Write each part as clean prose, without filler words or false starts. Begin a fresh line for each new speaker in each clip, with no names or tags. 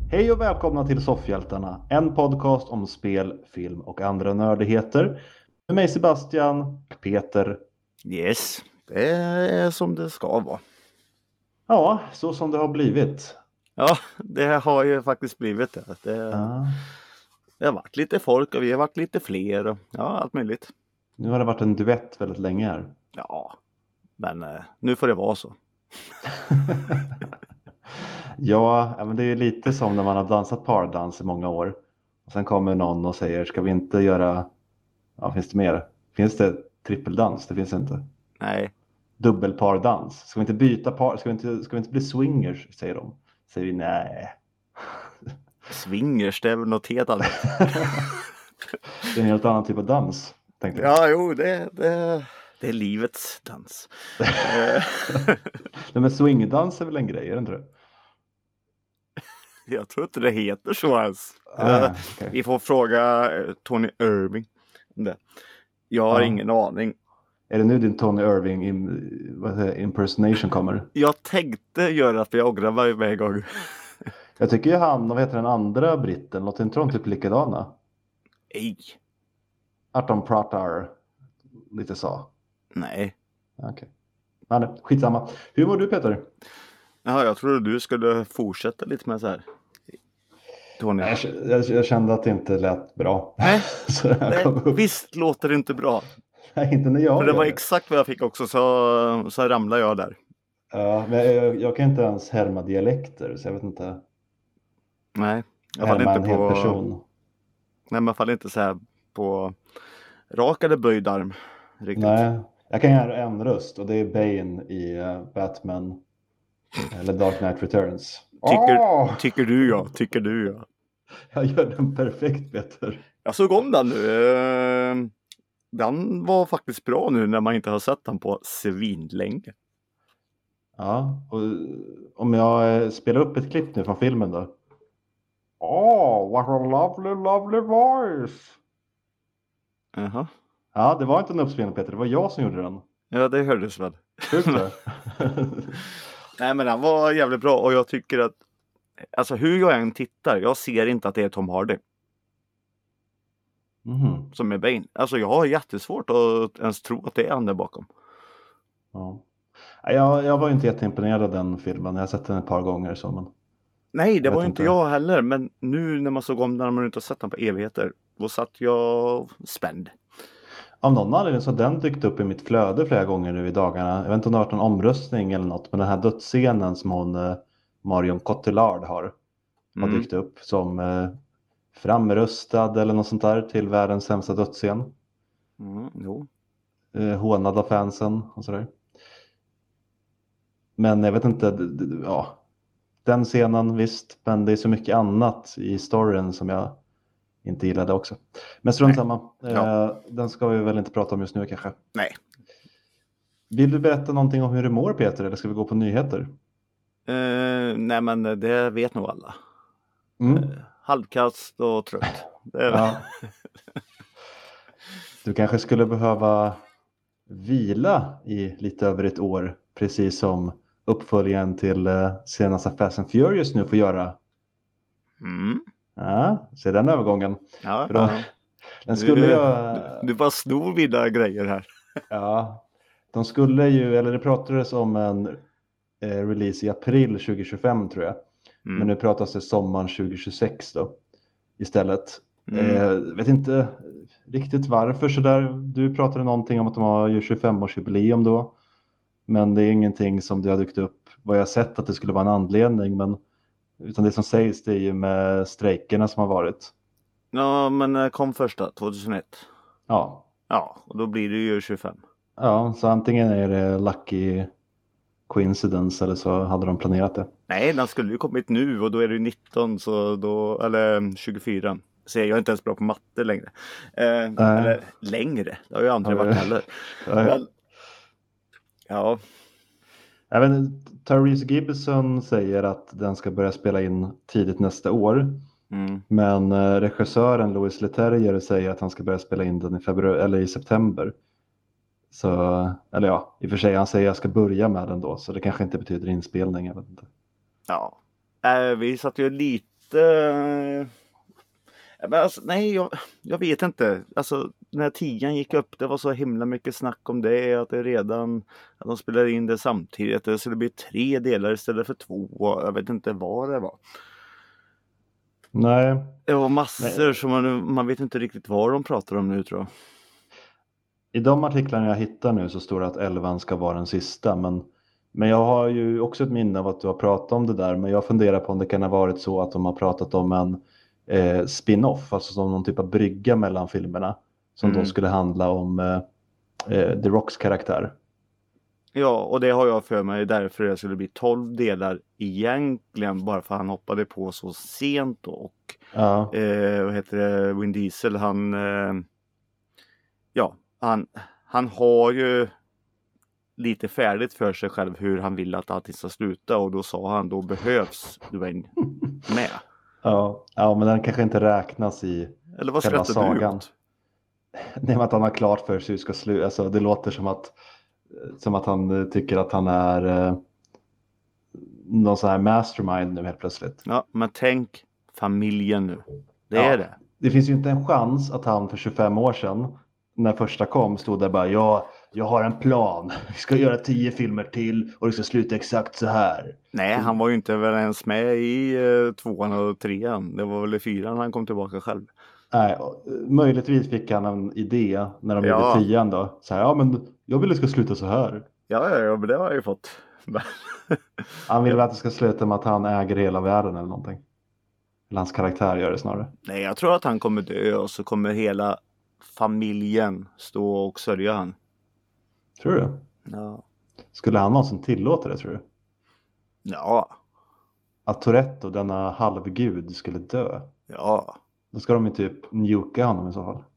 Hej och välkomna till Soffhjältarna, en podcast om spel, film och andra nördigheter. Med mig Sebastian och Peter.
Yes, det är som det ska vara.
Ja, så som det har blivit.
Ja, det har ju faktiskt blivit det. Det har varit lite folk och vi har varit lite fler och allt möjligt.
Nu har det varit en duett väldigt länge här.
Ja, men nu får det vara så.
Ja, men det är lite som när man har dansat pardans i många år. Och sen kommer någon och säger, ska vi inte göra, finns det mer? Finns det trippeldans? Det finns inte.
Nej.
Dubbelpardans. Ska vi inte byta par? Ska vi inte bli swingers, säger de. Säger vi nej.
Swingers, det är väl något helt annat.
Det är en helt annan typ av dans, tänkte jag.
Ja, jo, det är livets dans.
Nej, men swingdans är väl en grej, är det inte det?
Jag tror inte det heter så ens.
Okay.
Vi får fråga Tony Irving om det. Jag har ingen aning.
Är det nu din Tony Irving impersonation kommer?
Jag tänkte göra att jag ångrar mig med en gång.
Jag tycker ju vad heter den andra britten? Låter inte de typ likadana?
Nej.
Att de pratar lite så.
Nej.
Okej. Men skitsamma. Hur mår du, Peter?
Ja, jag trodde du skulle fortsätta lite med så här. Tony.
Jag kände att det inte lät bra.
Nej, visst låter det inte bra.
Nej, inte när jag.
För det var exakt vad jag fick också, så ramlade jag där.
Ja, men jag kan inte ens härma dialekter, så jag vet inte.
Nej, jag faller inte
en hel
på
person.
Nej, man faller inte så här på rak eller böjd arm riktigt.
Nej, jag kan göra en röst och det är Bane i Batman eller Dark Knight Returns.
Tycker du ja.
Jag gör den perfekt, Peter.
Jag såg om den nu. Den var faktiskt bra nu när man inte har sett den på svinlänge.
Ja, och om jag spelar upp ett klipp nu från filmen då. What a lovely voice.
Jaha.
Ja, det var inte en uppspelning, Peter. Det var jag som gjorde den.
Ja, det hördes väl. Nej, men den var jävligt bra och jag tycker att alltså hur jag än tittar, jag ser inte att det är Tom Hardy. Som är Bane. Alltså jag har jättesvårt att ens tro att det är han där bakom.
Ja. Jag var inte jätteimponerad av den filmen. Jag har sett den ett par gånger. Så, men...
Nej, det var inte jag heller. Men nu när man såg om den och man inte har sett den på evigheter, då satt jag spänd.
Av någon anledning så har den dykt upp i mitt flöde flera gånger nu i dagarna. Jag vet inte om det har varit någon omröstning eller något. Men den här dödsscenen som Marion Cotillard har dykt upp som framröstad eller något sånt där till världens sämsta dödsscen.
Jo.
Hånad av fansen och sådär. Men jag vet inte, den scenen visst, men det är så mycket annat i storyn som jag inte gillade också. Men strunt samma, den ska vi väl inte prata om just nu kanske.
Nej.
Vill du berätta någonting om hur du mår, Peter, eller ska vi gå på nyheter?
Nej, men det vet nog alla. Halvkast och trött. Det är det.
Du kanske skulle behöva vila i lite över ett år, precis som uppföljaren till senaste Fast and Furious nu får göra. Ja, se den övergången. Den skulle
du bara snor vidare grejer här.
Ja, de skulle ju, eller det pratades om en release i april 2025 tror jag. Men nu pratas det sommaren 2026 då istället. Vet inte riktigt varför så där. Du pratade någonting om att de har ju 25-årsjubileum då. Men det är ingenting som det har dykt upp. Vad jag sett att det skulle vara en anledning. Men utan det som sägs det är ju med strejkerna som har varit.
Ja, men kom första 2001.
Ja.
Ja, och då blir det ju 25.
Ja, så antingen är det lucky coincidence eller så hade de planerat det.
Nej, den skulle ju kommit nu och då är det 19 så då, eller 24. Så jag är inte ens bra på matte längre. Eller längre, det har ju aldrig varit heller. Men,
Även Tyrese Gibson säger att den ska börja spela in tidigt nästa år. Men regissören Louis Leterrier säger att han ska börja spela in den i februari eller i september. Så, eller ja, i och för sig han säger att jag ska börja med den då. Så det kanske inte betyder inspelning, jag vet inte.
Ja, vi satt ju lite Men alltså, nej, jag vet inte. Alltså, när 10 gick upp, det var så himla mycket snack om det. Att de spelade in det samtidigt. Det skulle bli 3 delar istället för 2. Jag vet inte vad det var.
Nej.
Det var massor som man vet inte riktigt vad de pratar om nu, tror jag.
I de artiklarna jag hittar nu så står det att 11 ska vara den sista. Men jag har ju också ett minne av att du har pratat om det där. Men jag funderar på om det kan ha varit så att de har pratat om en spin-off. Alltså som någon typ av brygga mellan filmerna. Som då skulle handla om The Rocks karaktär.
Ja, och det har jag för mig därför det skulle bli 12 delar egentligen. Bara för han hoppade på så sent. Och vad heter det? Vin Diesel, han har ju lite färdigt för sig själv hur han vill att allting ska sluta. Och då sa han, då behövs Dwayne med.
Ja, men den kanske inte räknas i
eller vad
själva
skrattar
sagan.
du ut?
Nej, men att han har klart för sig hur det ska sluta. Alltså, det låter som att han tycker att han är någon sån här mastermind nu helt plötsligt.
Ja, men tänk familjen nu. Det är det.
Det finns ju inte en chans att han för 25 år sedan, när första kom, stod där bara, jag har en plan. Vi ska göra 10 filmer till och det ska sluta exakt så här.
Nej, han var ju inte väl ens med i 2:an och 3:an. Det var väl i 4:an han kom tillbaka själv.
Nej, möjligtvis fick han en idé när de gjorde 10:an då. Så här, men jag vill att det ska sluta så här.
Ja, men det har jag ju fått.
Han vill att det ska sluta med att han äger hela världen eller någonting. Eller hans karaktär gör det snarare.
Nej, jag tror att han kommer dö och så kommer hela familjen stå och sörja han.
Tror du?
Ja.
Skulle han någonsin tillåta det, tror du?
Ja.
Att Toretto, denna halvgud, skulle dö?
Ja.
Då ska de ju typ njuka honom i så fall.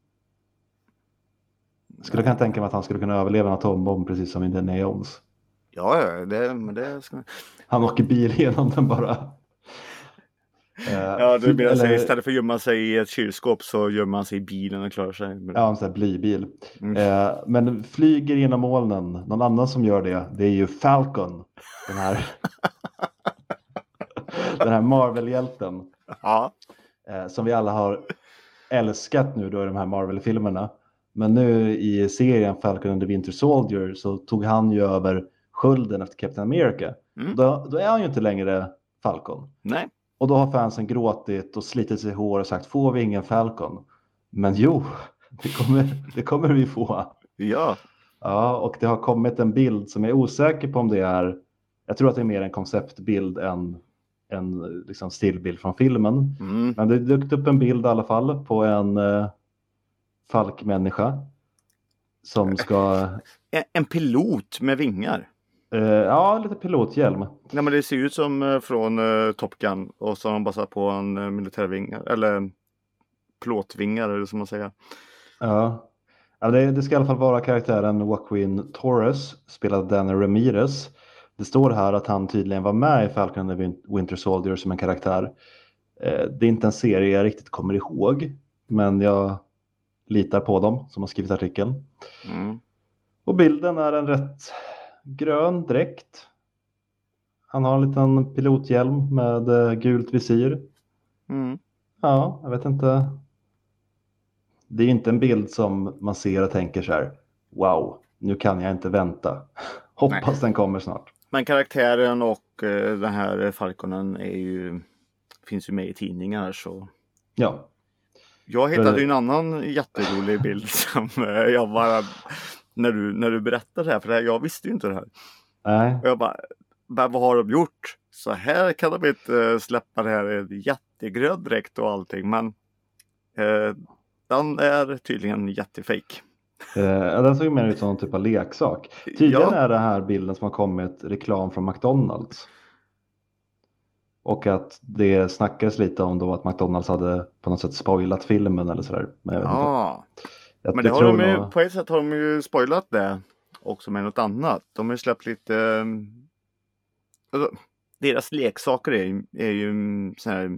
Skulle kunna tänka mig att han skulle kunna överleva en atombomb precis som Indiana Jones.
Ja, det ska...
Han åker bil genom den bara.
Ja, det blir alltså, istället för att gömma sig i ett kylskåp så gömmer man sig i bilen och klarar sig.
Ja, en sån här blybil. Men flyger genom molnen. Någon annan som gör det är ju Falcon. Den här Marvel-hjälten.
Ja.
Som vi alla har älskat nu då i de här Marvel-filmerna. Men nu i serien Falcon and the Winter Soldier så tog han ju över skölden efter Captain America. Då är han ju inte längre Falcon.
Nej.
Och då har fansen gråtit och slitit sig i hår och sagt, får vi ingen Falcon? Men jo, det kommer vi få.
Ja.
Ja, och det har kommit en bild som jag är osäker på om det är, jag tror att det är mer en konceptbild än en liksom stillbild från filmen. Men det dök upp en bild i alla fall på en falkmänniska som ska...
En pilot med vingar.
Ja, lite pilothjälm.
Ja, men det ser ut som från Top Gun. Och så har de bara satt på en militärvingar. Eller plåtvingar, eller som man säger.
Ja, det ska i alla fall vara karaktären Joaquin Torres, spelad Danny Ramirez. Det står här att han tydligen var med i Falcon and the Winter Soldier som en karaktär. Det är inte en serie jag riktigt kommer ihåg. Men jag litar på dem som har skrivit artikeln. Och bilden är en rätt grön dräkt. Han har en liten pilothjälm med gult visir. Ja, jag vet inte. Det är inte en bild som man ser och tänker så här, wow, nu kan jag inte vänta. Hoppas den kommer snart.
Men karaktären och den här Falconen finns ju med i tidningar så. Ja. Jag hittade ju en annan jätterolig bild som jag bara när du berättade det här, för jag visste ju inte det här.
Nej.
Och jag bara, vad har de gjort? Så här kan de inte släppa det här jättegrön direkt och allting, men den är tydligen jättefake.
Den såg mer ut som en typ av leksak. Tydligen är det här bilden som har kommit reklam från McDonalds. Och att det snackades lite om då att McDonalds hade på något sätt spoilat filmen eller sådär. Men
det har de ju, på ett sätt har de ju spoilat det också med något annat. De har ju släppt lite... Alltså, deras leksaker är ju så här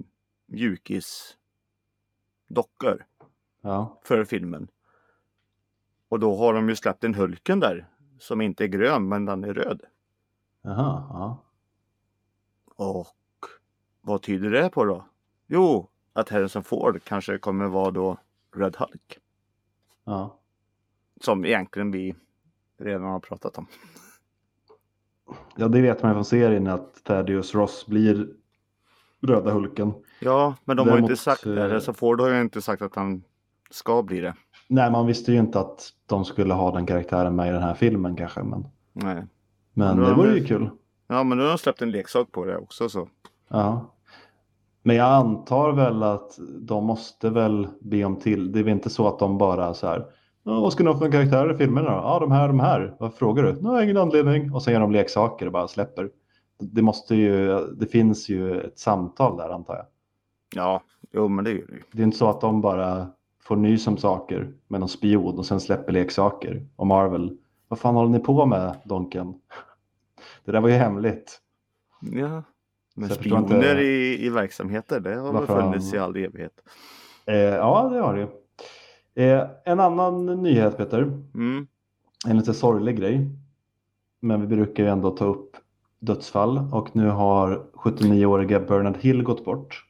mjukisdockor för filmen. Och då har de ju släppt en Hulken där som inte är grön men den är röd.
Jaha, ja.
Och vad tyder det på då? Jo, att Harrison Ford kanske kommer vara då Red Hulk.
Ja.
Som egentligen vi redan har pratat om.
Ja, det vet man från serien att Thaddeus Ross blir Röda Hulken.
Ja, men de har ju inte sagt det. Harrison Ford har ju inte sagt att han ska bli det.
Nej, man visste ju inte att de skulle ha den karaktären med i den här filmen kanske.
Nej.
Men det vore ju kul.
Ja, men nu har de släppt en leksak på det också så.
Ja. Men jag antar väl att de måste väl be om till. Det är väl inte så att de bara så här. Vad ska ni ha för karaktärer i filmerna då? Ja, de här. Vad frågar du? Nej, ingen anledning. Och sen gör de leksaker och bara släpper. Det finns ju ett samtal där antar jag.
Ja, jo men det är ju.
Det är inte så att de bara får nys om saker med någon spion och sen släpper leksaker. Och Marvel, vad fan håller ni på med, Donken? Det där var ju hemligt.
Ja, men spioner i verksamheter, det har väl funnits i all evighet.
Ja, det har det ju. En annan nyhet, Peter. En lite sorglig grej. Men vi brukar ju ändå ta upp dödsfall. Och nu har 79-åriga Bernard Hill gått bort.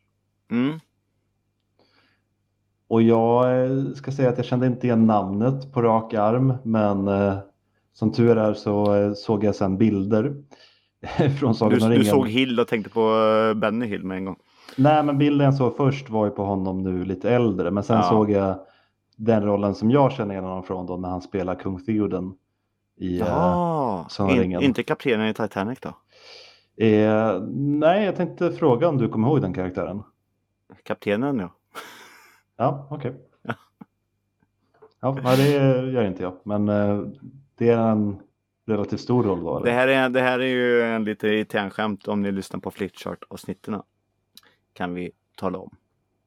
Och jag ska säga att jag kände inte igen namnet på rak arm. Men som tur är så såg jag sen bilder från Sagan om ringen.
Du såg Hill och tänkte på Benny Hill med en gång.
Nej, men bilden jag såg först var ju på honom nu lite äldre. Men sen såg jag den rollen som jag känner igen honom från då när han spelar kung Theoden i Sagan om ringen.
Inte kaptenen i Titanic då?
Nej, jag tänkte fråga om du kommer ihåg den karaktären.
Kaptenen, ja.
Ja, okej. Ja, det gör inte jag. Men det är en relativt stor roll då.
Eller? Det här är ju en lite irriterande om ni lyssnar på Flickchart-avsnitterna. Kan vi tala om.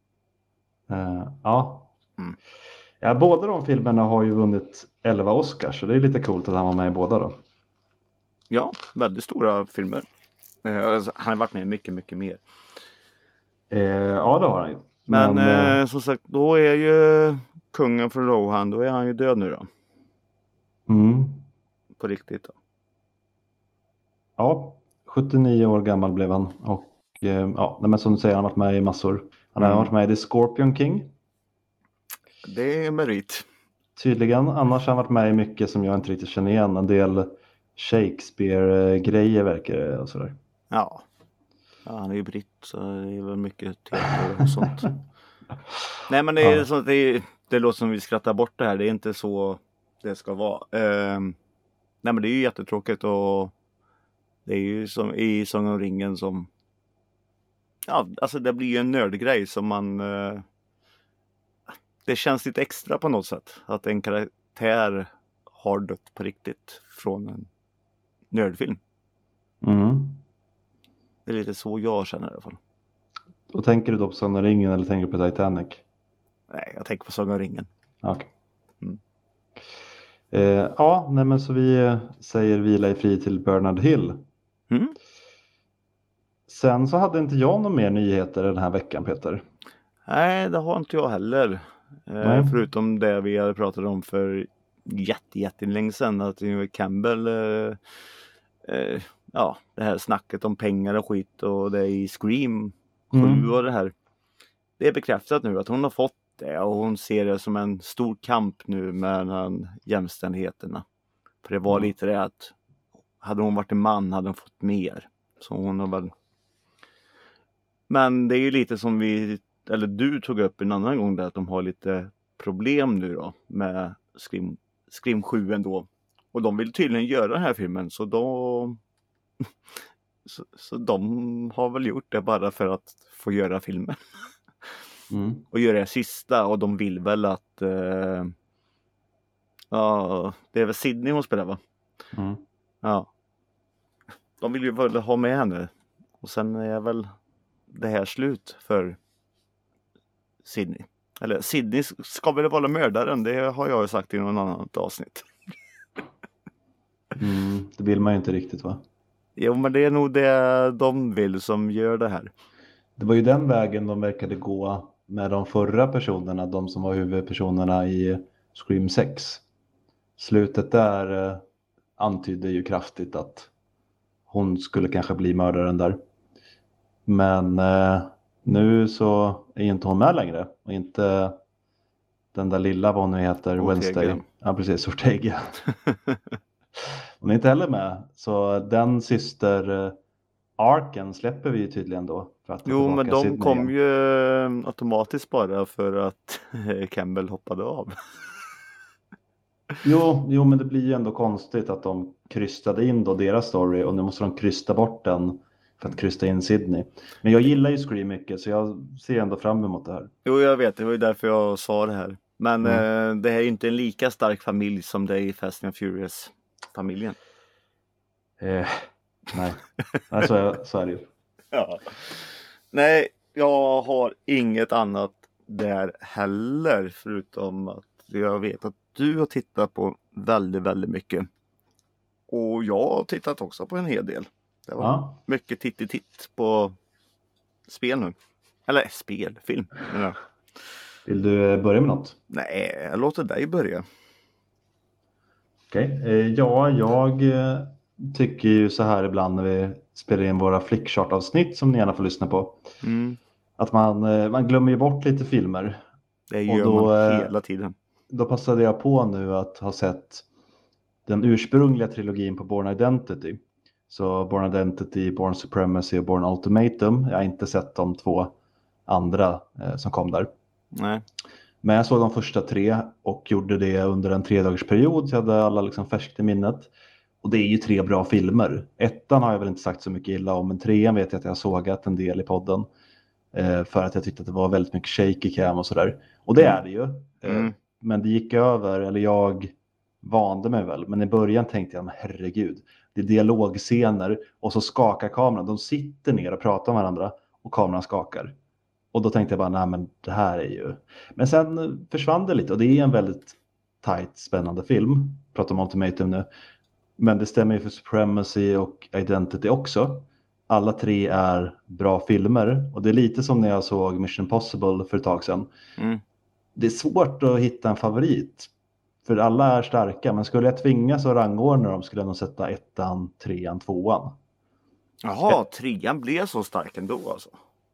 Ja. Ja, båda de filmerna har ju vunnit 11 Oscars. Så det är lite coolt att han var med i båda då.
Ja, väldigt stora filmer. Han har varit med mycket, mycket mer.
Ja, det har han ju.
Men som sagt, då är ju kungen från Rohan, då är han ju död nu då. På riktigt då.
Ja, 79 år gammal blev han. Och men som du säger, han har varit med i massor. Han har varit med i The Scorpion King.
Det är merit.
Tydligen, annars har han varit med i mycket som jag inte riktigt känner igen. En del Shakespeare-grejer verkar det och sådär.
Ja, han är ju britt så det är väl mycket teater och sånt. Nej, men det är så att det låter som vi skrattar bort det här. Det är inte så det ska vara. Nej, men det är ju jättetråkigt och det är ju som i Sagan om ringen som alltså det blir ju en nördgrej som man det känns lite extra på något sätt att en karaktär har dött på riktigt från en nördfilm. Det är lite så jag känner i alla fall.
Och tänker du då på Sagan om ringen eller tänker du på Titanic?
Nej, jag tänker på Sagan om ringen.
Okej. Nej, men så vi säger vila i frid till Bernard Hill. Sen så hade inte jag någon mer nyheter den här veckan, Peter.
Nej, det har inte jag heller. Förutom det vi hade pratat om för jättelänge sedan. Att Campbell, det här snacket om pengar och skit och det i Scream 7 och det här. Det är bekräftat nu att hon har fått det och hon ser det som en stor kamp nu med den jämställdheterna. För det var lite det att hade hon varit en man hade hon fått mer. Så hon har väl... Men det är ju lite som du tog upp en annan gång där att de har lite problem nu då med Scream 7 ändå. Och de vill tydligen göra den här filmen så så de har väl gjort det bara för att få göra filmen. Och göra det sista och de vill väl att det är väl Sydney hon spelar va? Ja. De vill ju väl ha med henne och sen är väl det här slut för Sydney. Eller Sydney ska väl vara mördaren, det har jag ju sagt i någon annan avsnitt.
Det vill man ju inte riktigt va?
Jo, men det är nog det de vill som gör det här.
Det var ju den vägen de verkade gå med de förra personerna, de som var huvudpersonerna i Scream 6. Slutet där antydde ju kraftigt att hon skulle kanske bli mördaren där. Men Nu så är inte hon med längre. Och inte den där lilla vad hon nu heter,
Ortega.
Wednesday. Ja, precis, Ortega. Hon är inte heller med. Så den syster Arken släpper vi ju tydligen då. För att
jo, men de
Sydney
kom
igen.
ju automatiskt bara för att Campbell hoppade av.
Jo, men det blir ju ändå konstigt att de krystade in då deras story och nu måste de krysta bort den för att krysta in Sydney. Men jag gillar ju Scream mycket så jag ser ändå fram emot det här.
Jo, jag vet. Det var ju därför jag sa det här. Men det här är ju inte en lika stark familj som det är i Fast and Furious-familjen.
Nej, så är det ju.
Ja. Nej, jag har inget annat där heller. Förutom att jag vet att du har tittat på väldigt, väldigt mycket. Och jag har tittat också på en hel del. Det var mycket titt på spel nu. Eller film. Ja.
Vill du börja med något?
Nej, jag låter dig börja.
Okej. Ja, jag tycker ju så här ibland när vi spelar in våra flickchart-avsnitt som ni gärna får lyssna på. Att man glömmer ju bort lite filmer.
Det gör man hela tiden.
Då passade jag på nu att ha sett den ursprungliga trilogin på Bourne Identity. Så Bourne Identity, Bourne Supremacy och Bourne Ultimatum. Jag har inte sett de 2 andra som kom där.
Nej.
Men jag såg de första 3 och gjorde det under en 3-dagarsperiod. Så jag hade alla liksom färskt i minnet. Och det är ju 3 bra filmer. 1:an har jag väl inte sagt så mycket illa om. Men 3:an vet jag att jag har sågat en del i podden. För att jag tyckte att det var väldigt mycket shaky cam och sådär. Och det är det ju. Men det gick över, eller jag vande mig väl. Men i början tänkte jag, men herregud. Det är dialogscener och så skakar kameran. De sitter ner och pratar med varandra och kameran skakar. Och då tänkte jag bara, nej men det här är ju... Men sen försvann det lite och det är en väldigt tight, spännande film. Pratar om Ultimatum nu. Men det stämmer ju för Supremacy och Identity också. Alla 3 är bra filmer. Och det är lite som när jag såg Mission Impossible för ett tag sedan. Det är svårt att hitta en favorit. För alla är starka. Men skulle jag tvingas att rangordna dem skulle jag nog sätta 1:an, 3:an, 2:an.
Jaha, 3:an blev så stark ändå alltså?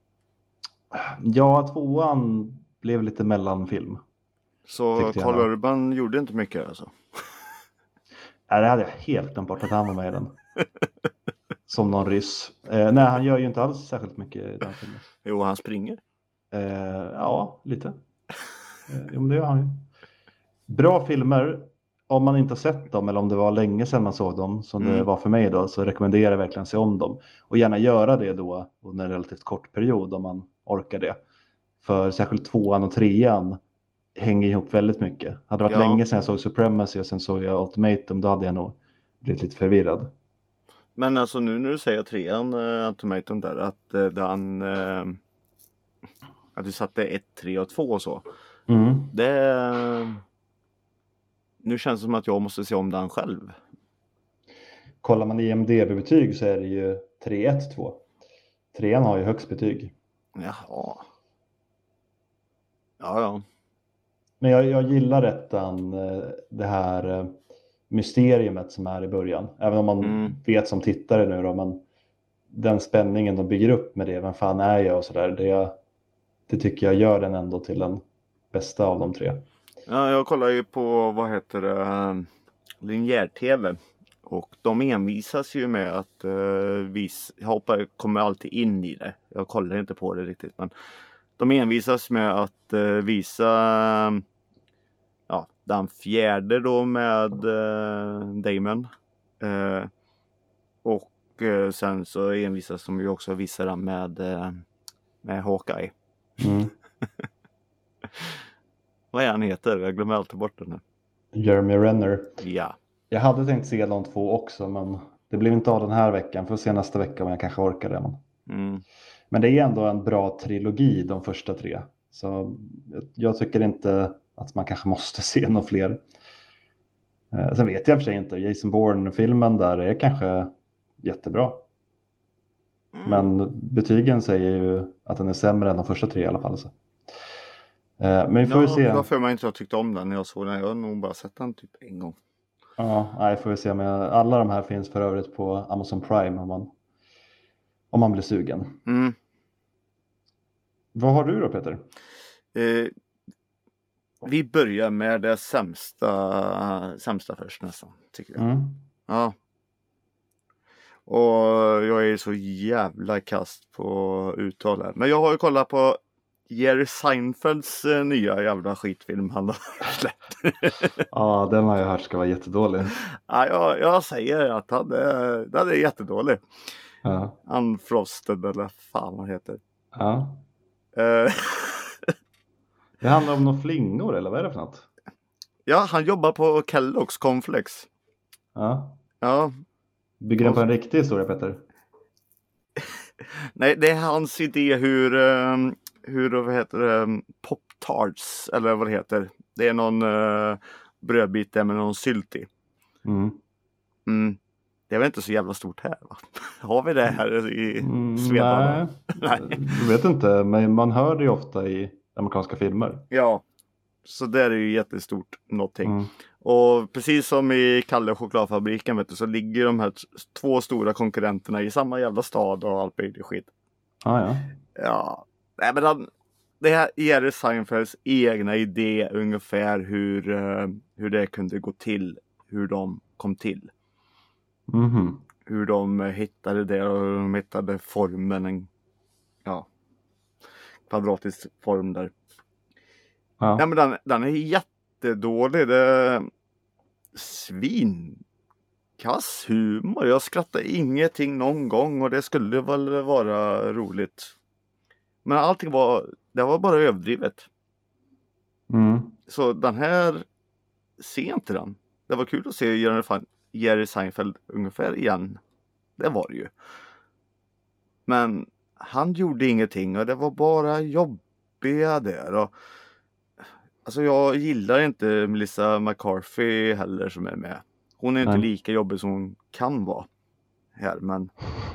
Ja, 2:an blev lite mellanfilm.
Så Carl Urban gjorde inte mycket alltså?
Nej, det hade jag helt glömt bort att han var med i den. Som någon ryss. Nej, han gör ju inte alls särskilt mycket i den filmen.
Jo, han springer.
Ja, lite. Jo, men det gör han ju. Bra filmer. Om man inte har sett dem eller om det var länge sedan man såg dem som det var för mig då, så rekommenderar jag verkligen att se om dem. Och gärna göra det då under en relativt kort period om man orkar det. För särskilt 2:an och 3:an hänger ihop väldigt mycket. Hade det varit länge sedan jag såg Supremacy och sen såg jag Ultimatum, då hade jag nog blivit lite förvirrad.
Men alltså nu när du säger 3:an Ultimatum där, att du satte 1, 3 och 2 och så. Nu känns det som att jag måste se om den själv.
Kollar man IMDb-betyg så är det ju 3-1-2. 3:an har ju högst betyg.
Jaha. Ja.
Men jag gillar 1:an, det här mysteriumet som är i början. Även om man vet som tittare nu då, men den spänningen de bygger upp med det, vem fan är jag och sådär, det tycker jag gör den ändå till den bästa av de 3.
Ja, jag kollar ju på, linjär-tv. Och de envisas ju med att jag kommer alltid in i det. Jag kollar inte på det riktigt, men de envisas med att visa den 4:e då med Damon. Och sen så envisas de ju också visa den med Hawkeye. Vad är han heter? Jag glömmer alltid bort den här.
Jeremy Renner.
Ja.
Jag hade tänkt se de 2 också, men det blev inte av den här veckan. Får se nästa vecka om jag kanske orkar det. Men det är ändå en bra trilogi, de första 3. Så jag tycker inte att man kanske måste se några fler. Sen vet jag för sig inte. Jason Bourne-filmen där är kanske jättebra. Men betygen säger ju att den är sämre än de första 3 i alla fall. Så. Men vi får ju se.
Varför man inte tyckte om den när jag såg den. Jag har nog bara sett den typ en gång.
Ja, får vi se. Men alla de här finns för övrigt på Amazon Prime om man blir sugen. Vad har du då, Peter?
Vi börjar med det sämsta först nästan, tycker jag. Ja. Och jag är så jävla kast på uttal här. Men jag har ju kollat på Jerry Seinfelds nya jävla skitfilm han har släppt.
Ja, den har jag hört ska vara jättedålig.
Ja, jag säger att den är jättedålig.
Ja.
Unfrosted eller fan vad heter.
Ja. Det handlar om några flingor eller vad är det för något?
Ja, han jobbar på Kellogg's Cornflakes.
Ja.
Ja.
Bygger den på en riktig historia, Peter?
Nej, det är hans idé hur vad heter det, Pop-Tarts eller vad det heter. Det är någon brödbit där med någon sylt i. Det är väl inte så jävla stort här, va? Har vi det här i Svedala?
Nej, jag vet inte, men man hör det ju ofta i amerikanska filmer.
Ja, så där är ju jättestort någonting. Och precis som i Kalle chokladfabriken, vet du, så ligger de här två stora konkurrenterna i samma jävla stad och allt möjligt skit. Ja, nej men det här är Seinfelds egna idé ungefär hur det kunde gå till, hur de kom till. Hur de hittade det och hur de hittade formen, kvadratisk form där. Ja. Nej, men den är jättedålig. Det är svinkass humor. Jag skrattar ingenting någon gång och det skulle väl vara roligt. Men allting var bara överdrivet. Så den här, se inte den. Det var kul att se Jerry Seinfeld ungefär igen. Det var det ju. Men han gjorde ingenting och det var bara jobbiga där. Och alltså jag gillar inte Melissa McCarthy heller som är med. Hon är inte lika jobbig som hon kan vara här, men...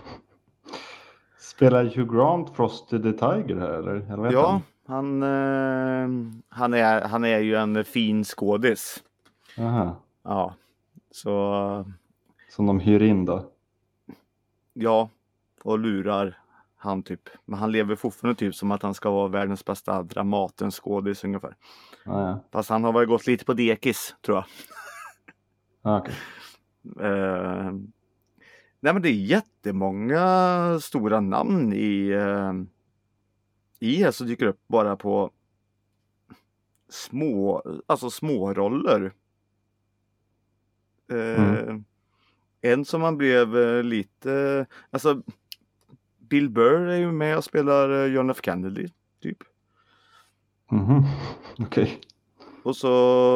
Spelar Hugh Grant Frosty the Tiger här, eller
ja, han är ju en fin skådis.
Aha.
Ja, så...
Som de hyr in då?
Ja, och lurar han typ. Men han lever fortfarande typ som att han ska vara världens bästa Dramaten-skådis ungefär.
Ja.
Fast han har väl gått lite på dekis, tror jag.
Okay.
Nej, men det är jättemånga stora namn i så dyker upp bara på små roller. En som man blev lite, alltså Bill Burr är ju med och spelar John F. Kennedy typ.
Okej.
Och så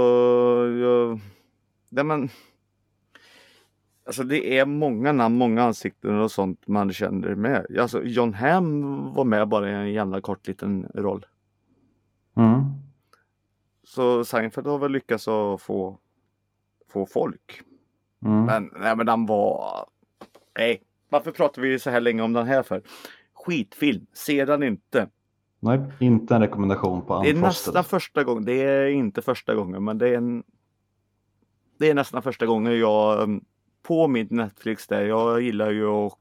alltså det är många namn, många ansikten och sånt man känner med. Alltså John Hamm var med bara i en jävla kort liten roll. Så Seinfeld har väl lyckats att få folk. Men den var... Nej, varför pratar vi så här länge om den här för? Skitfilm, se den inte.
Nej, inte en rekommendation på Unfrosted.
Det är nästan första gången, det är inte första gången, men det är nästan första gången jag på min Netflix där, jag gillar ju och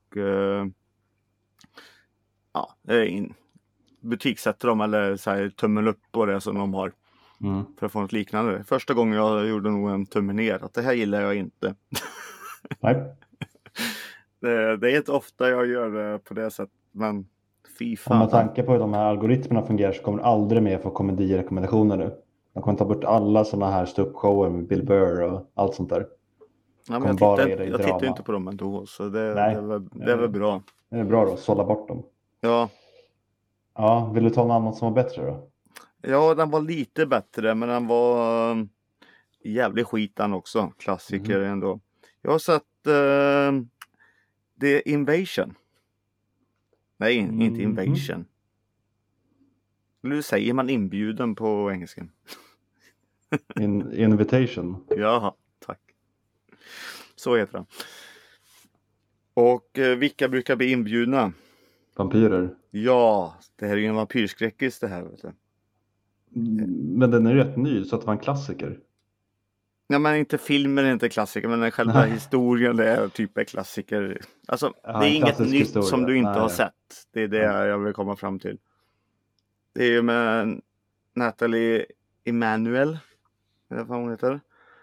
butiksätter dem eller så här, tummen upp på det som de har. För att få något liknande. Första gången jag gjorde nog en tumme ner. Att det här gillar jag inte.
Nej.
Det är inte ofta jag gör det på det sättet. Men fy fan.
Om man tanke på hur de här algoritmerna fungerar så kommer du aldrig mer få komedirekommendationer nu. De kommer ta bort alla sådana här ståuppshower med Bill Burr och allt sånt där.
Ja, men jag tittar inte på dem ändå. Så det är väl bra.
Det är bra då, sålla bort dem.
Ja.
Ja, vill du ta något annat som var bättre då?
Ja, den var lite bättre, men den var jävligt skit den också. Klassiker ändå. Jag har sett The Invasion. Nej, inte Invasion. Nu säger man inbjuden på engelska.
Invitation.
Ja, tack. Så heter den. Och vilka brukar bli inbjudna?
Vampyrer.
Ja, det här är ju en vampyrskräckis det här, vet du.
Men den är rätt ny så att det var en klassiker.
Nej, men inte filmen är inte klassiker, men själva historien det är typ en klassiker. Alltså, det är inget nytt historia som du inte har sett. Det är det jag vill komma fram till. Det är ju med Nathalie Emmanuel. Vad hon heter.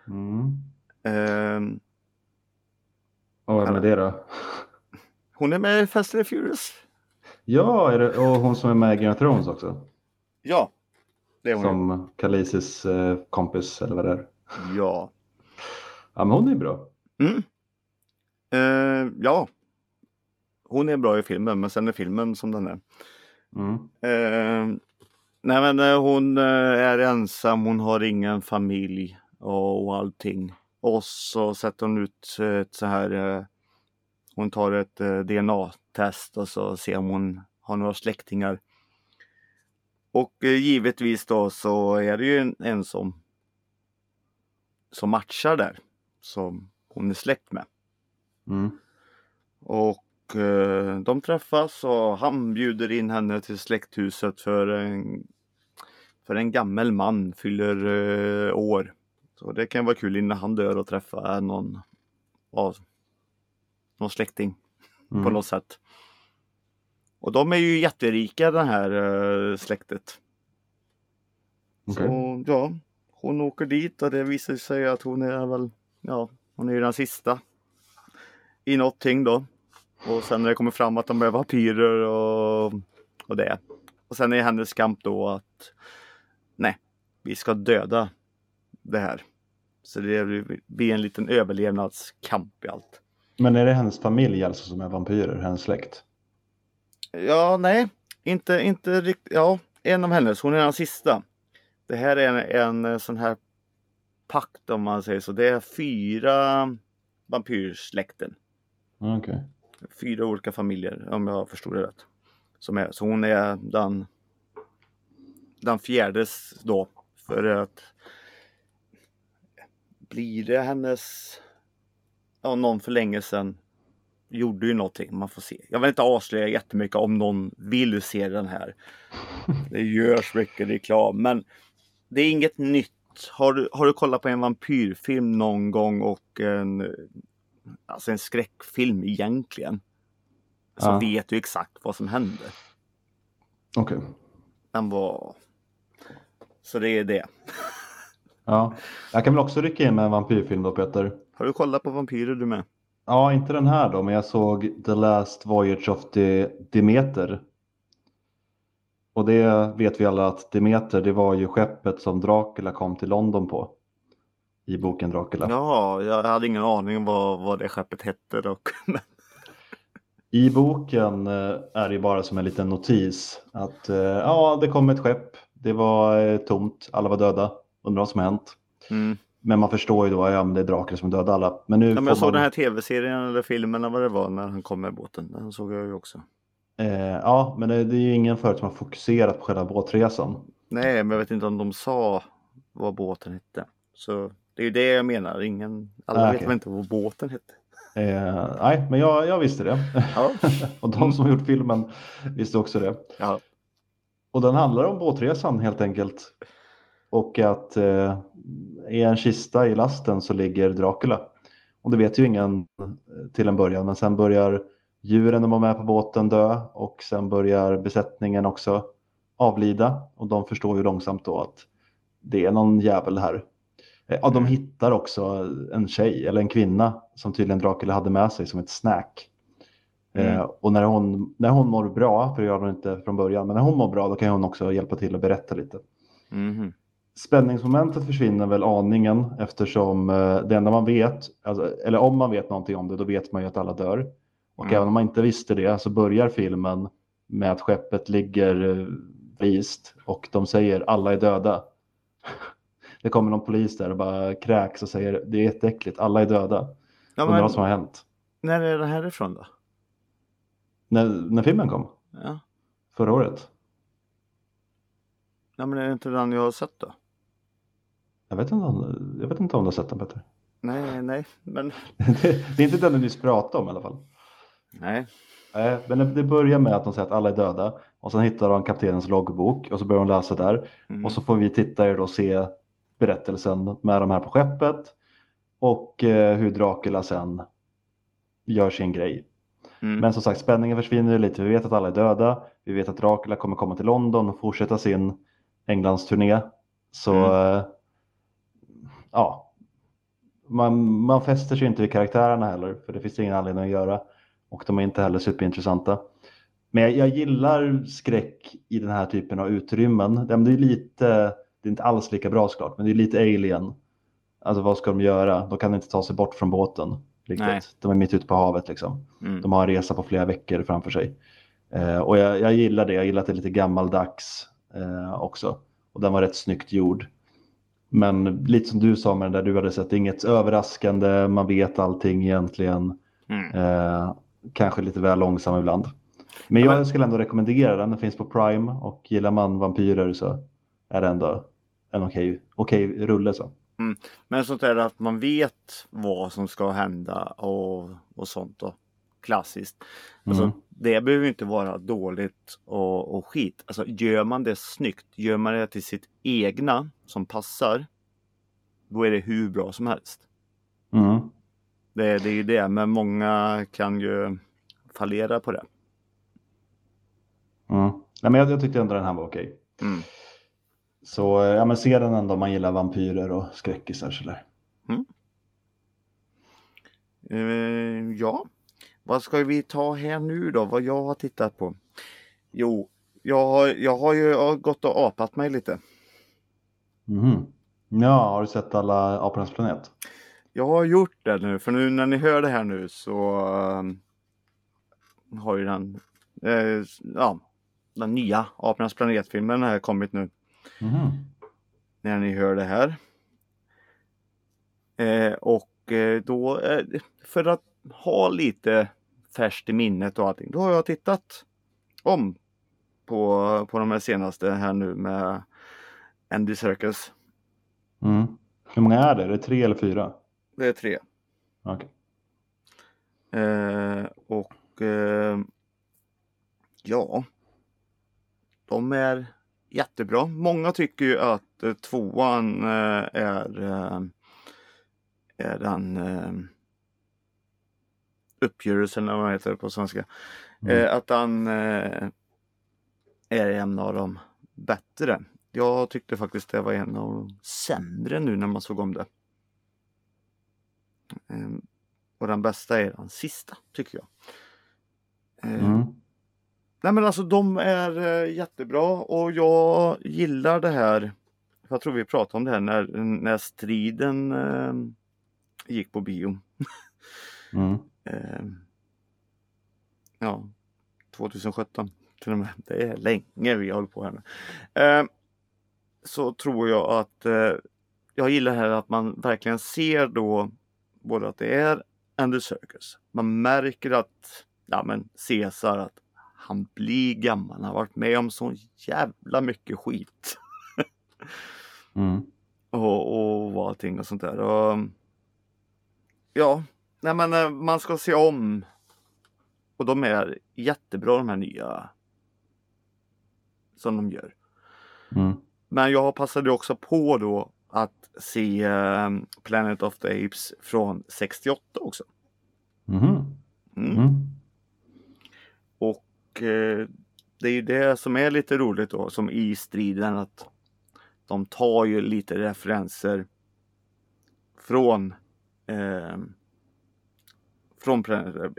Och vad är med det då?
Hon är med i Fast and Furious.
Ja, och hon som är med i Game of Thrones också.
Ja, det är hon.
Som Khaleesis kompis eller vad det är.
Ja.
Ja, men hon är bra.
Ja. Hon är bra i filmen, men sen är filmen som den är. Nej, men hon är ensam, hon har ingen familj och allting. Och så sätter hon ut ett så här, hon tar ett DNA-test och så ser om hon har några släktingar. Och givetvis då så är det ju en som matchar där, som hon är släkt med. Och de träffas och han bjuder in henne till släkthuset för en gammal man fyller år. Så det kan vara kul innan han dör och träffa någon släkting på något sätt. Och de är ju jätterika, den här släktet. Okay. Så ja, hon åker dit och det visar sig att hon är väl, hon är ju den sista i någonting då. Och sen när det kommer fram att de är vampyrer och det. Och sen är hennes kamp då att nej, vi ska döda det här. Så det blir en liten överlevnadskamp i allt.
Men är det hennes familj alltså som är vampyrer, hennes släkt?
Ja, nej. Inte riktigt. Ja, en av hennes. Hon är den sista. Det här är en sån här pakt om man säger så. Det är 4 vampyrsläkten.
Okej.
4 olika familjer, om jag förstår det rätt. Så hon är den fjärdes då. För att blir det hennes någon för länge sedan gjorde ju någonting, man får se. Jag vill inte avslöja jättemycket om någon vill se den här. Det görs mycket reklam, men det är inget nytt. Har du kollat på en vampyrfilm någon gång och en skräckfilm egentligen, så vet du exakt vad som händer.
Okej.
Den var... Så det är det.
Ja, jag kan väl också rycka in med en vampyrfilm då, Peter.
Har du kollat på vampyrer du med?
Ja, inte den här då, men jag såg The Last Voyage of Demeter. Och det vet vi alla att Demeter, det var ju skeppet som Dracula kom till London på. I boken Dracula.
Ja, jag hade ingen aning om vad det skeppet hette dock.
I boken är det bara som en liten notis att det kom ett skepp. Det var tomt, alla var döda. Undrar vad som har hänt. Men man förstår ju då att det är Dracula som dödade alla. Men nu
jag såg den här tv-serien eller filmen eller vad det var när han kom med båten. Den såg jag ju också.
Men det är ju ingen förut som har fokuserat på själva båtresan.
Nej, men jag vet inte om de sa vad båten hette. Så det är ju det jag menar. Alla vet väl inte vad båten hette.
Nej, men jag visste det.
Ja.
Och de som har gjort filmen visste också det.
Ja.
Och den handlar om båtresan helt enkelt. Och att i en kista i lasten så ligger Dracula. Och det vet ju ingen till en början. Men sen börjar djuren som var med på båten dö. Och sen börjar besättningen också avlida. Och de förstår ju långsamt då att det är någon jävel här. Ja, de hittar också en tjej eller en kvinna som tydligen Dracula hade med sig som ett snack. Och när hon mår bra, för det gör hon inte från början, men när hon mår bra då kan hon också hjälpa till att berätta lite. Spänningsmomentet försvinner väl aningen eftersom det enda man vet, eller om man vet någonting om det, då vet man ju att alla dör. Och även om man inte visste det så börjar filmen med att skeppet ligger vist och de säger alla är döda. Det kommer någon polis där och bara kräks och säger det är jätteäckligt, alla är döda. Undrar vad som har hänt.
När är det här ifrån då?
När filmen kom?
Ja.
Förra året.
Ja, men är det inte den jag har sett då?
Jag vet inte om du har sett den, Peter.
Nej, men...
det är inte den du nyss pratade om i alla fall.
Nej.
Men det börjar med att de säger att alla är döda. Och sen hittar de kaptenens loggbok och så börjar de läsa där. Och så får vi tittare då se berättelsen med de här på skeppet. Och hur Dracula sen gör sin grej. Men som sagt, spänningen försvinner lite. Vi vet att alla är döda. Vi vet att Dracula kommer komma till London och fortsätta sin Englands turné. Så ja, man fäster sig inte vid karaktärerna heller, för det finns ingen anledning att göra. Och de är inte heller superintressanta. Men jag gillar skräck i den här typen av utrymmen. Det är inte alls lika bra såklart, men det är lite Alien. Alltså vad ska de göra? De kan inte ta sig bort från båten riktigt. Nej. De är mitt ute på havet liksom. De har en resa på flera veckor framför sig. Och jag gillar det. Jag gillar att det är lite gammaldags också. Och den var rätt snyggt gjord. Men lite som du sa med den där du hade sett, inget överraskande. Man vet allting egentligen. Kanske lite väl långsam ibland. Men jag skulle ändå rekommendera den. Den finns på Prime. Och gillar man vampyrer så är det ändå en okej rulle så.
Men sånt är det att man vet vad som ska hända och sånt då. Klassiskt. Alltså, det behöver inte vara dåligt och skit. Alltså, gör man det snyggt, gör man det till sitt egna som passar, då är det hur bra som helst. Det är ju det, men många kan ju fallera på det.
Nej, men jag tyckte ändå den här var okej. Så ja, men se den ändå om man gillar vampyrer och skräckisar sådär.
Ja, vad ska vi ta här nu då? Vad jag har tittat på? Jo, jag har ju gått och apat mig lite.
Ja, har du sett alla Apornas planet?
Jag har gjort det nu, för nu när ni hör det här nu så har ju den nya Apornas planet-filmen här kommit nu. När ni hör det här. Och då, för att ha lite färskt i minnet och allting, då har jag tittat om på de här senaste här nu med Andy Serkis.
Hur många är det? Är det 3 eller 4?
Det är 3.
Okej.
Ja, de är jättebra. Många tycker ju att 2:an är den uppgörelsen, eller vad heter det på svenska. Att han är en av de bättre. Jag tyckte faktiskt det var en av de sämre nu när man såg om det. Och den bästa är den sista, tycker jag. Nej, men alltså de är jättebra och jag gillar det här. Jag tror vi pratade om det här när striden gick på bio. 2017 till och med. Det är länge vi håller på här nu. Så tror jag att jag gillar här att man verkligen ser då både att det är Andy Serkis. Man märker att Caesar, att han blir gammal. Han har varit med om så jävla mycket skit. och allting och sånt där. Och, man ska se om. Och de är jättebra, de här nya som de gör. Men jag passade också på då att se Planet of the Apes från 68 också. Och det är ju det som är lite roligt då, som i striden, att de tar ju lite referenser från Planet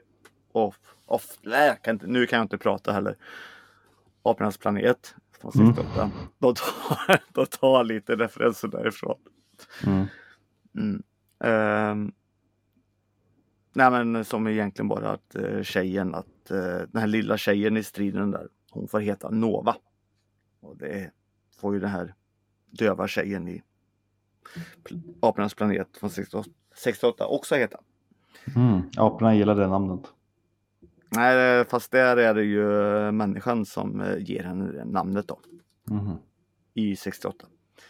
nu kan jag inte prata heller. Apornas planet från 68. De tar lite referenser därifrån. Nej, men som egentligen bara att den här lilla tjejen i striden där, hon får heta Nova. Och det får ju den här döva tjejen i Apornas planet från 68 också heta.
Aporna gillar det namnet.
Nej, fast där är det ju människan som ger henne det namnet då. I 68.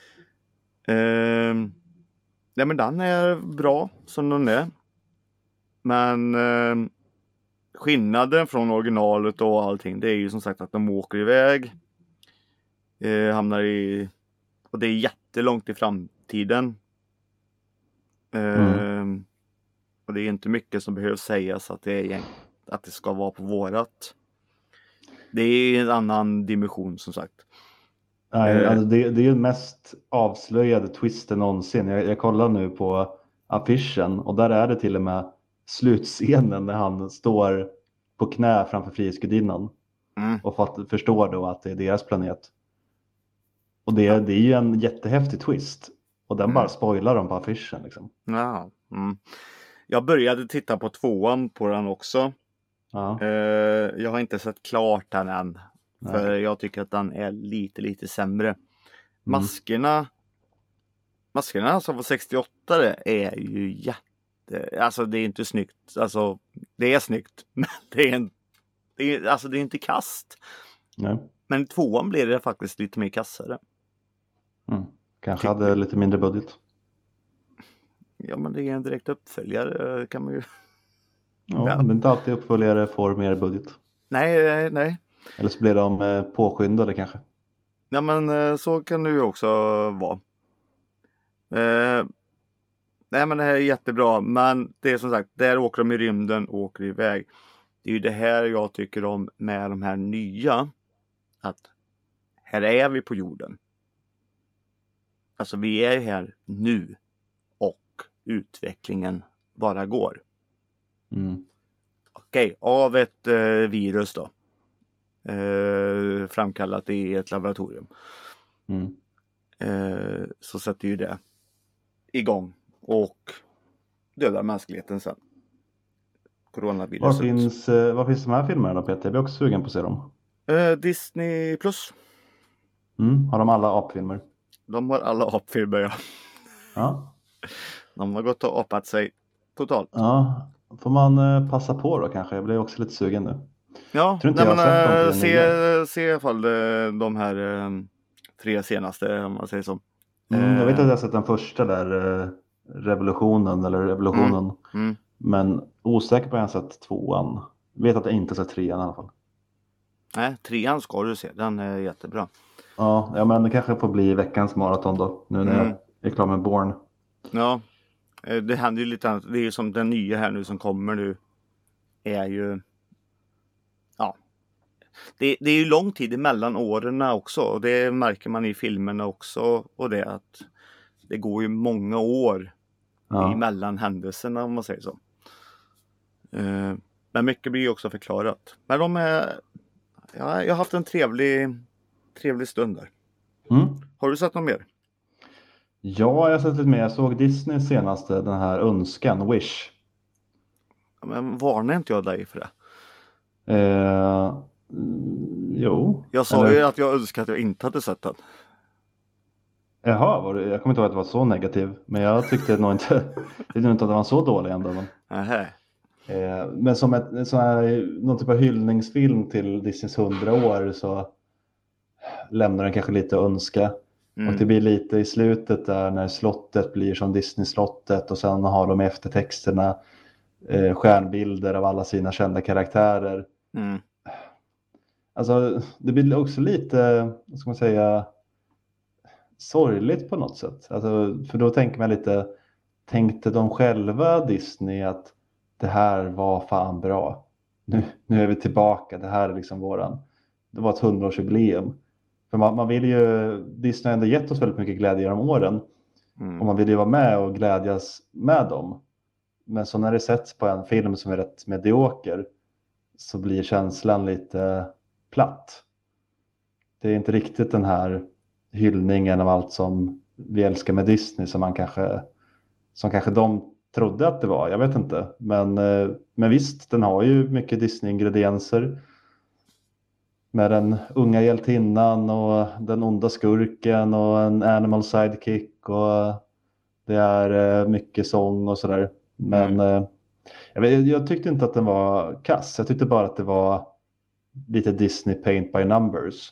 Nej, men den är bra som den är. Men skillnaden från originalet och allting, det är ju som sagt att de åker iväg. Hamnar i... Och det är jättelångt i framtiden. Och det är inte mycket som behövs sägas att det är att det ska vara på vårat. Det är en annan dimension som sagt.
Nej, alltså det är ju mest avslöjade twisten någonsin. Jag kollar nu på affischen och där är det till och med slutscenen när han står på knä framför Frihetsgudinnan och förstår då att det är deras planet. Och det är ju en jättehäftig twist och den bara spoilar dem på affischen liksom.
Ja. Jag började titta på 2:an på den också.
Ja.
Jag har inte sett klart den än. För jag tycker att den är lite sämre. Maskerna som var 68 är ju alltså det är inte snyggt. Alltså det är snyggt. Men det är inte kast.
Nej.
Men 2:an blir det faktiskt lite mer kassare.
Kanske hade lite mindre budget.
Ja, men det är en direkt uppföljare kan man ju...
Ja, men inte alltid uppföljare får mer budget.
Nej.
Eller så blir de påskyndade kanske.
Ja, men så kan det ju också vara. Nej, men det här är jättebra. Men det är som sagt, där åker de i rymden och åker iväg. Det är ju det här jag tycker om med de här nya. Att här är vi på jorden. Alltså vi är här nu. Och utvecklingen bara går. Okej, av ett virus då. Framkallat i ett laboratorium. Så sätter ju det igång. Och dödar mänskligheten sen. Coronaviruset.
Var finns de här filmerna då, Peter? Jag blir också sugen på att se dem.
Disney Plus.
Har de alla apfilmer?
De har alla apfilmer,
ja.
De har gått och apat sig totalt.
Ja, får man passa på då kanske? Jag blir också lite sugen nu.
Ja, se i alla fall de här 3 senaste, om man säger så.
Jag vet att jag har sett den första där, Revolutionen. Men osäker på att jag har sett 2:an. Vet att jag inte har sett 3:an i alla fall.
Nej, 3:an ska du se. Den är jättebra.
Ja, men det kanske får bli veckans maraton då. Nu när jag är klar med Born.
Ja, det händer ju lite annat. Det är ju som den nya här nu som kommer nu. Är ju... Ja. Det är ju lång tid emellan åren också. Och det märker man i filmerna också. Och det att det går ju många år emellan händelserna, om man säger så. Men mycket blir ju också förklarat. Men de är... Ja, jag har haft en trevlig stund där. Har du sett något mer?
Ja, jag har sett lite mer. Jag såg Disney senaste, den här önskan, Wish.
Men varnar inte jag dig för det?
Jo.
Jag sa ju att jag önskar att jag inte hade sett den.
Jaha, jag kommer inte ihåg att det var så negativ. Men jag tyckte nog inte att det var så dålig ändå. Men som någon typ av hyllningsfilm till Disneys 100 år så lämnar den kanske lite att önska. Och det blir lite i slutet där när slottet blir som Disney-slottet och sen har de eftertexterna stjärnbilder av alla sina kända karaktärer. Alltså det blir också lite, vad ska man säga, sorgligt på något sätt. Alltså, för då tänker man lite, tänkte de själva Disney att det här var fan bra. Nu är vi tillbaka, det här är liksom det var ett 100-årsjubileum. För man vill ju, Disney har ändå gett oss väldigt mycket glädje genom åren. Och man vill ju vara med och glädjas med dem. Men så när det sätts på en film som är rätt medioker så blir känslan lite platt. Det är inte riktigt den här hyllningen av allt som vi älskar med Disney som kanske de trodde att det var. Jag vet inte. Men visst, den har ju mycket Disney-ingredienser. Med den unga hjältinnan och den onda skurken och en animal sidekick och det är mycket sång och sådär. Men jag tyckte inte att den var kass. Jag tyckte bara att det var lite Disney paint by numbers.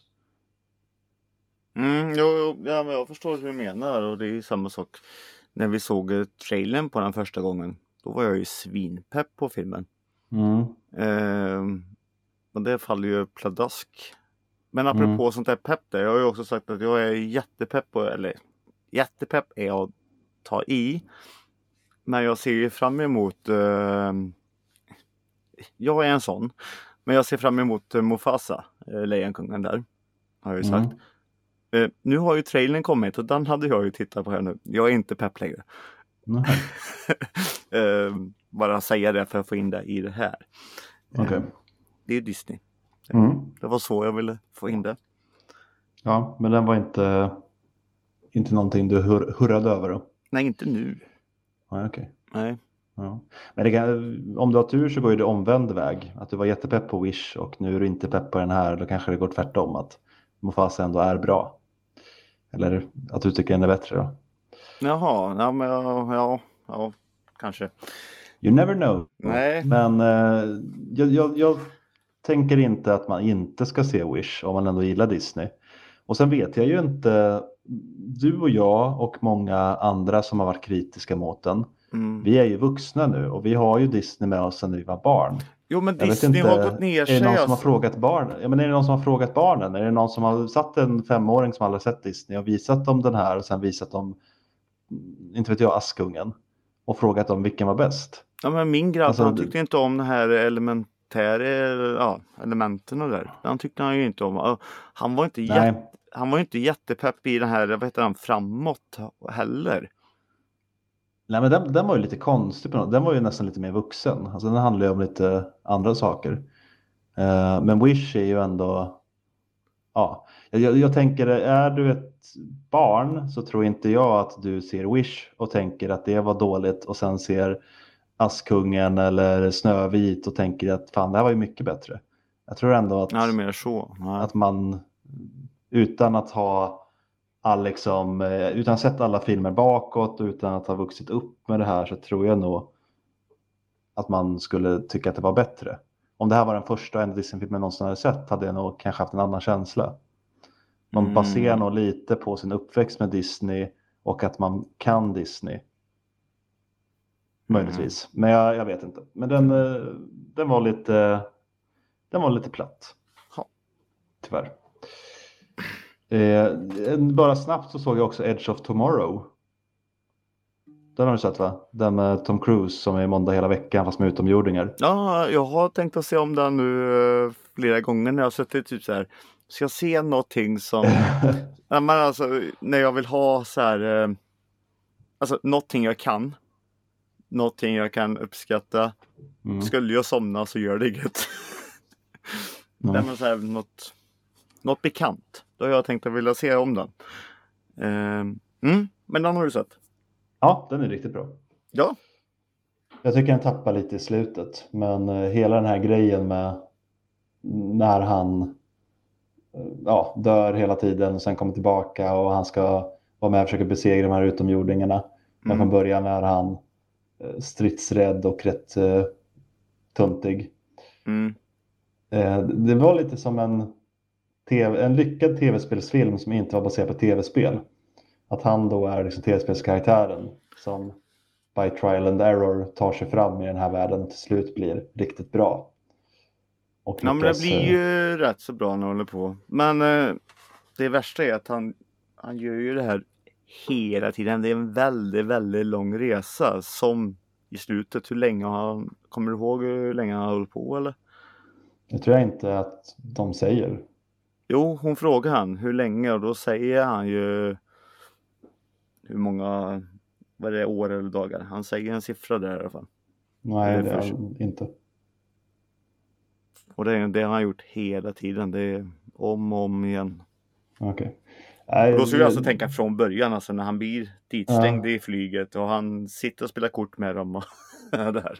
Men jag förstår hur du menar och det är ju samma sak. När vi såg trailern på den första gången, då var jag ju svinpepp på filmen. Och det faller ju pladask. Men apropå sånt där pepp där, jag har ju också sagt att jag är jättepepp är jag att ta i. Men jag ser ju fram emot jag är en sån. Men jag ser fram emot Mufasa, Lejonkungen där. Har jag ju sagt. Nu har ju trailern kommit och den hade jag ju tittat på här nu. Jag är inte pepp längre. Bara säga det för att få in det i det här.
Okay.
Det är Disney. Det var så jag ville få in det.
Ja, men den var inte någonting du hurrade över då?
Nej, inte nu.
Nej, okej.
Nej.
Ja. Men om du har tur så går ju det omvänd väg. Att du var jättepepp på Wish och nu är du inte pepp på den här. Då kanske det går tvärtom, att Mufasa ändå är bra. Eller att du tycker den är bättre då.
Jaha, ja, kanske.
You never know.
Nej.
Men jag tänker inte att man inte ska se Wish om man ändå gillar Disney. Och sen vet jag ju inte, du och jag och många andra som har varit kritiska mot den. Vi är ju vuxna nu och vi har ju Disney med oss när vi var barn.
Jo, men Disney har gått ner sig.
Är det någon som har frågat barnen? Ja, men är det någon som har frågat barnen? Är det någon som har satt en 5-åring som aldrig sett Disney och visat dem den här och sen visat dem, inte vet jag, Askungen och frågat dem vilken var bäst?
Ja, men min grabb, han tyckte inte om den här elementen där. Han tyckte han ju inte om. Han var inte jättepepp i den här, framåt heller.
Nej, men den var ju lite konstig på något. Den var ju nästan lite mer vuxen. Alltså den handlar ju om lite andra saker. Men Wish är ju ändå... Ja, jag tänker, är du ett barn så tror inte jag att du ser Wish och tänker att det var dåligt och sen ser Askungen eller Snövit och tänker att fan, det här var ju mycket bättre. Jag tror ändå att,
det är mer så.
Att man utan att ha utan att sett alla filmer bakåt och utan att ha vuxit upp med det här så tror jag nog att man skulle tycka att det var bättre. Om det här var den första Disney-filmen jag någonsin hade sett hade jag nog kanske haft en annan känsla. Man baserar nog lite på sin uppväxt med Disney och att man kan Disney. Möjligtvis. Men jag vet inte. Men den var lite platt. Tyvärr. Bara snabbt så såg jag också Edge of Tomorrow. Den har du sett, va? Den med Tom Cruise som är måndag hela veckan fast med utomjordingar.
Ja, jag har tänkt att se om den nu flera gånger när jag har suttit typ så här. Ska jag se någonting som men alltså, när jag vill ha så här alltså någonting jag kan. Någonting jag kan uppskatta. Skulle jag somna så gör det inget. Det är så här, något bekant. Då har jag tänkt att vilja se om den. Men den har du sett?
Ja, den är riktigt bra.
Ja.
Jag tycker den tappar lite i slutet. Men hela den här grejen med när han dör hela tiden och sen kommer tillbaka och han ska vara med och försöka besegra de här utomjordingarna. Men från början är han stridsrädd och rätt tuntig. Det var lite som en lyckad tv-spelsfilm som inte var baserad på tv-spel. Att han då är liksom tv-spelskaraktären som by trial and error tar sig fram i den här världen till slut blir riktigt bra. Och
men det blir ju rätt så bra när han håller på. Men det värsta är att han gör ju det här hela tiden. Det är en väldigt, väldigt lång resa som i slutet. Hur länge kommer du ihåg hur länge han har hållit på eller?
Jag tror inte att de säger.
Jo, hon frågar han hur länge och då säger han ju hur många, vad är det, år eller dagar. Han säger en siffra där i alla fall.
Nej, det är inte.
Och det har han gjort hela tiden. Det är om och om igen.
Okej.
Då skulle jag alltså tänka från början, alltså när han blir ditstängd i flyget och han sitter och spelar kort med dem och det här.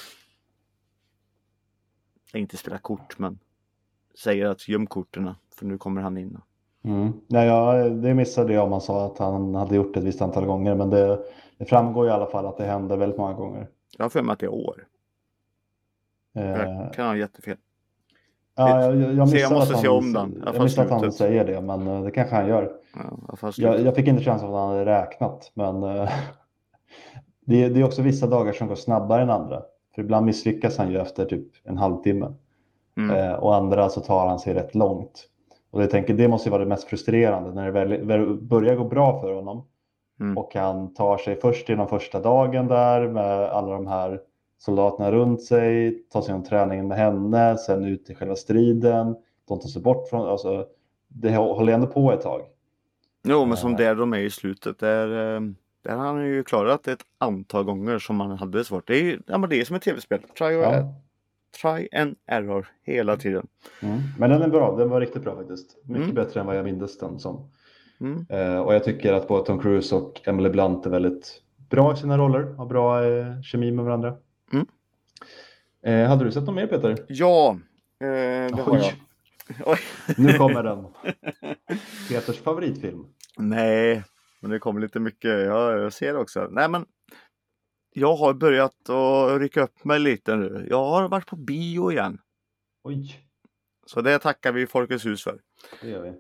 Inte spela kort, men säger att göm korten för nu kommer han in.
Nej, det missade jag om man sa att han hade gjort det ett visst antal gånger, men det framgår i alla fall att det händer väldigt många gånger.
Jag har för mig att det är år. Jag kan ha jättefel.
Ja, jag
måste se om den.
Jag missade att han säger det, men det kanske han gör. Jag fick inte chans att han hade räknat, men det är också vissa dagar som går snabbare än andra. För ibland misslyckas han ju efter typ en halvtimme. Och andra så tar han sig rätt långt. Och jag tänker, det måste ju vara det mest frustrerande när det börjar gå bra för honom. Och han tar sig först till den första dagen där med alla de här soldaterna runt sig, tar sig om träningen med henne, sen ut i själva striden, de tar sig bort från, alltså det håller ändå på ett tag.
Jo, men som där de är i slutet, där har han ju klarat ett antal gånger som man hade svårt. Det är ju det är som ett tv-spel. Try and error hela tiden.
Men den är bra, den var riktigt bra faktiskt. Mycket bättre än vad jag minns den som. Och jag tycker att både Tom Cruise och Emily Blunt är väldigt bra i sina roller, har bra kemi med varandra. Hade du sett något mer, Peter?
Ja, det har jag.
Oj. Nu kommer den. Peters favoritfilm.
Nej, men det kommer lite mycket. Jag ser också. Nej, men jag har börjat att rycka upp mig lite nu. Jag har varit på bio igen.
Oj.
Så det tackar vi Folkets hus för.
Det gör vi.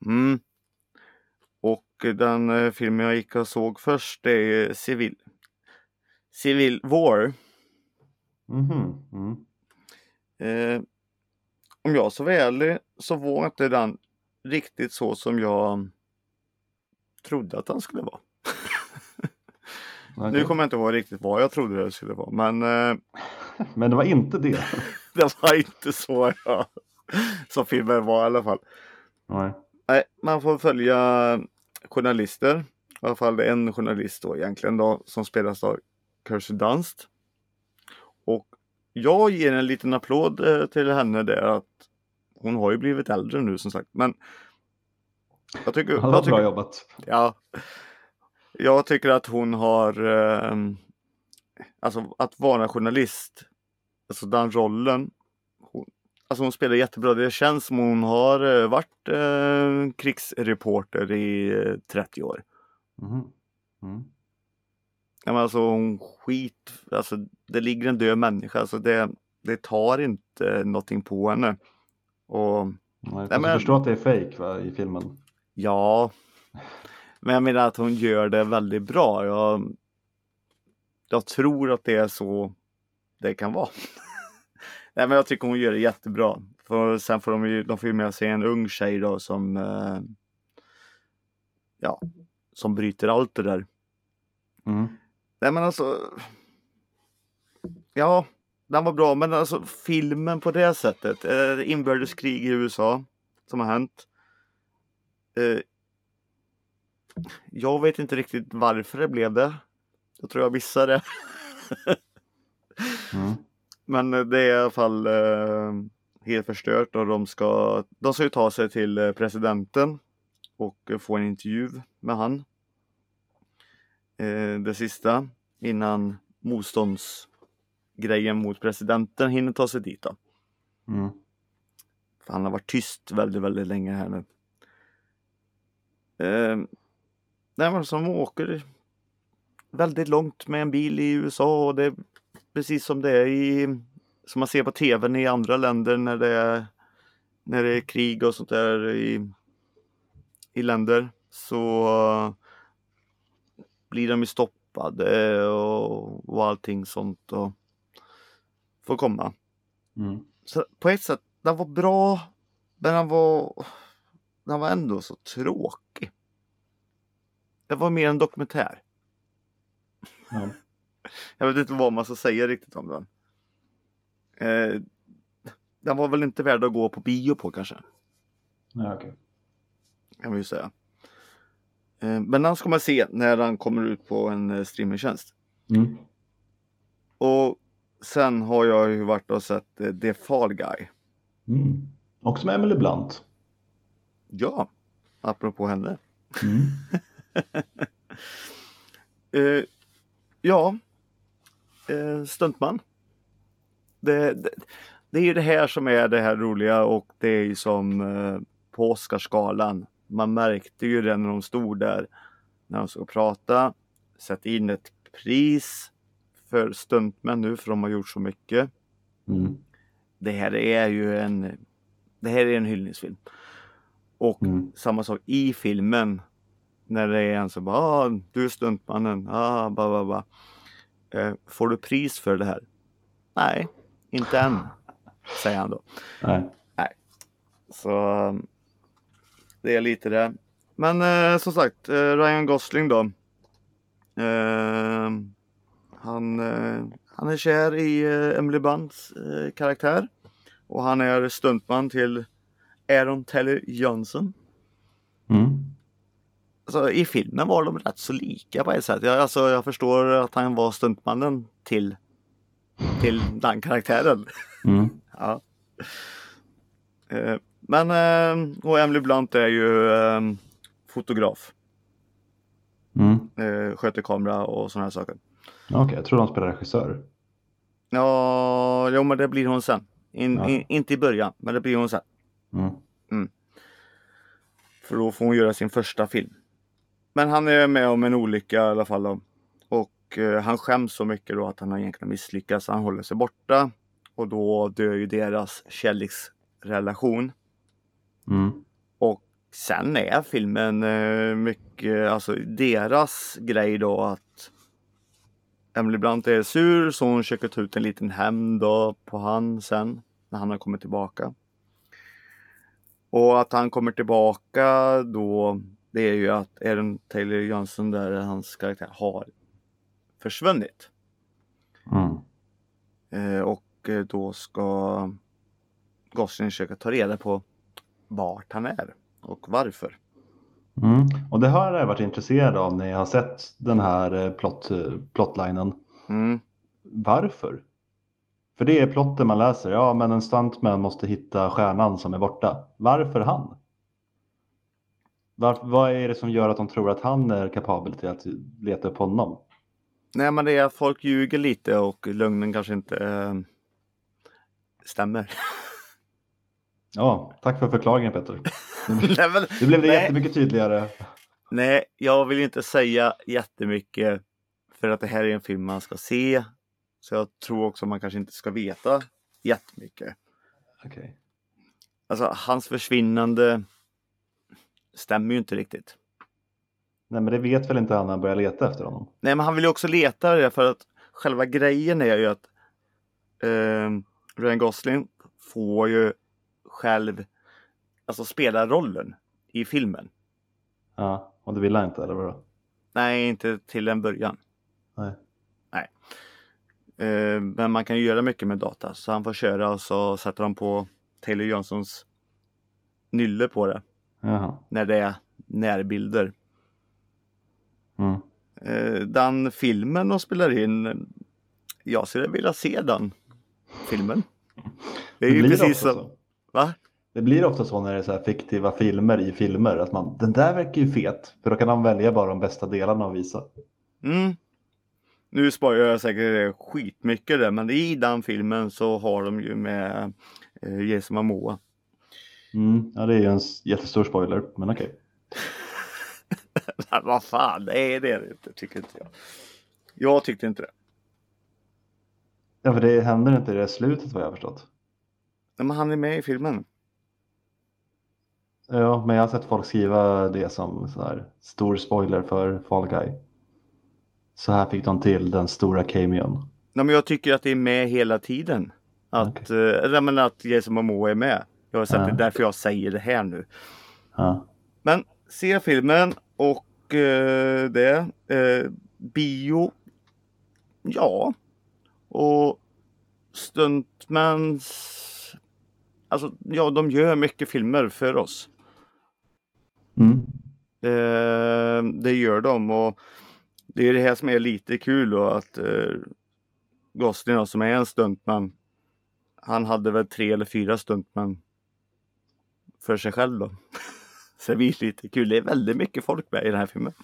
Och den filmen jag gick och såg först, det är Civil War. Om jag så väl så var inte den riktigt så som jag trodde att den skulle vara. Okay. Nu kommer jag inte ihåg riktigt vad jag trodde det skulle vara.
Men det var inte det.
Det var inte så som filmen var i alla fall. Nej, man får följa journalister. I alla fall en journalist då egentligen då, som spelas av Kirsten Dunst. Och jag ger en liten applåd till henne där, att hon har ju blivit äldre nu som sagt. Men jag tycker,
bra jobbat.
Ja. Jag tycker att hon har alltså att vara journalist, alltså den rollen, hon spelar jättebra. Det känns som hon har varit krigsreporter i 30 år. Ja, men alltså hon alltså det ligger en död människa, alltså det tar inte någonting på henne. Och
jag förstår att det är fake, va, i filmen.
Ja. Men jag menar att hon gör det väldigt bra. Jag tror att det är så det kan vara. Nej, men jag tycker hon gör det jättebra. För sen får de får ju med sig en ung tjej då som som bryter allt det där. Nej, men alltså ja, den var bra, men alltså filmen på det sättet, inbördeskrig i USA som har hänt. Jag vet inte riktigt varför det blev det. Jag tror jag missade det. Men det är i alla fall helt förstört, och de ska ju ta sig till presidenten och få en intervju med han. Det sista innan motståndsgrejen mot presidenten hinner ta sig dit då. För han har varit tyst väldigt, väldigt länge här nu. Nej, men som åker väldigt långt med en bil i USA, och det är precis som det är som man ser på tvn i andra länder när det är krig och sånt där i länder, så blir de ju stoppade och allting sånt och får komma. Så på ett sätt, den var bra, men den var ändå så tråkig. Det var mer en dokumentär. Jag vet inte vad man ska säga riktigt om den. Den var väl inte värd att gå på bio på kanske.
Ja, okej.
Kan vi ju säga. Men den ska man se när den kommer ut på en streamingtjänst. Och sen har jag ju varit och sett The Fall Guy.
Också med Emily Blunt.
Ja, apropå henne. Stuntman. Det är ju det här som är det här roliga, och det är ju som på Oscarsgalan. Man märkte ju det när de stod där, när de ska prata, sätta in ett pris för stuntmän nu, för de har gjort så mycket. Det här är ju en hyllningsfilm. Och samma sak i filmen, när det är en som bara, du är stuntmannen, får du pris för det här? Nej, inte än, säger han då. Nej. Så det är lite det. Men som sagt, Ryan Gosling då, han Han är kär i Emily Blunts karaktär. Och han är stuntman till Aaron Taylor Johnson. Alltså, i filmen var de rätt så lika på ett sätt. Jag förstår att han var stuntmannen till den karaktären. Ja. Men och Emily Blunt är ju fotograf. Sköter kamera och såna här saker.
Okej, jag tror de spelar regissör.
Ja, men det blir hon sen. Inte i början, men det blir hon sen. För då får hon göra sin första film. Men han är med om en olycka i alla fall då. Och han skäms så mycket då att han har egentligen misslyckats. Han håller sig borta. Och då dör ju deras kärleksrelation. Och sen är filmen mycket, alltså deras grej då att Emily Blunt är sur, så hon försöker ta ut en liten hämnd då på han sen när han har kommit tillbaka. Och att han kommer tillbaka då, det är ju att Aaron Taylor Johnson, där hans karaktär, har försvunnit. Och då ska Gosling försöka ta reda på vart han är och varför.
Och det har jag varit intresserad av när jag har sett den här plotlinen. Varför? För det är plotten man läser. Ja, men en stuntman måste hitta stjärnan som är borta. Varför han? Vad är det som gör att de tror att han är kapabel till att leta upp honom?
Nej, men det är att folk ljuger lite och lögnen kanske inte stämmer.
Ja, tack för förklaringen, Peter. Det blev jättemycket tydligare.
Nej, jag vill inte säga jättemycket för att det här är en film man ska se. Så jag tror också man kanske inte ska veta jättemycket.
Okej.
Alltså, hans försvinnande stämmer ju inte riktigt.
Nej, men det vet väl inte han när han börjar leta efter honom.
Nej, men han vill ju också leta det, för att själva grejen är ju att Ryan Gosling får ju själv alltså spela rollen i filmen.
Ja, och det vill han inte, eller vadå?
Nej, inte till en början.
Nej.
Men man kan ju göra mycket med data, så han får köra och så sätter de på Taylor Johnsons nylle på det.
Jaha.
När det är närbilder. Den filmen de spelar in, jag skulle vilja se den filmen. Det är ju precis så. Va?
Det blir ofta så när det är så här fiktiva filmer i filmer, att den där verkar ju fet, för då kan han välja bara de bästa delarna och visa.
Nu sparar jag säkert skitmycket där, men i den filmen så har de ju med Jason Momoa.
Ja, det är ju en jättestor spoiler, men okej.
Vad fan, det är det inte, tycker inte jag. Jag tyckte inte det.
Ja, för det händer inte i det slutet, vad jag har förstått.
Men han är med i filmen.
Ja, men jag har sett folk skriva det som så här stor spoiler för Fall Guy. Så här fick de till den stora cameon.
Nej, men jag tycker att det är med hela tiden. Att Jason Momoa är med. Jag har sett det, därför jag säger det här nu.
Ja.
Men se filmen och bio. Ja. Och stuntmans. Alltså, ja, de gör mycket filmer för oss. Det gör de, och det är det här som är lite kul då, att Gosling som är en stuntman, han hade väl 3 eller 4 stuntman för sig själv då. Så det blir lite kul. Det är väldigt mycket folk med i den här filmen.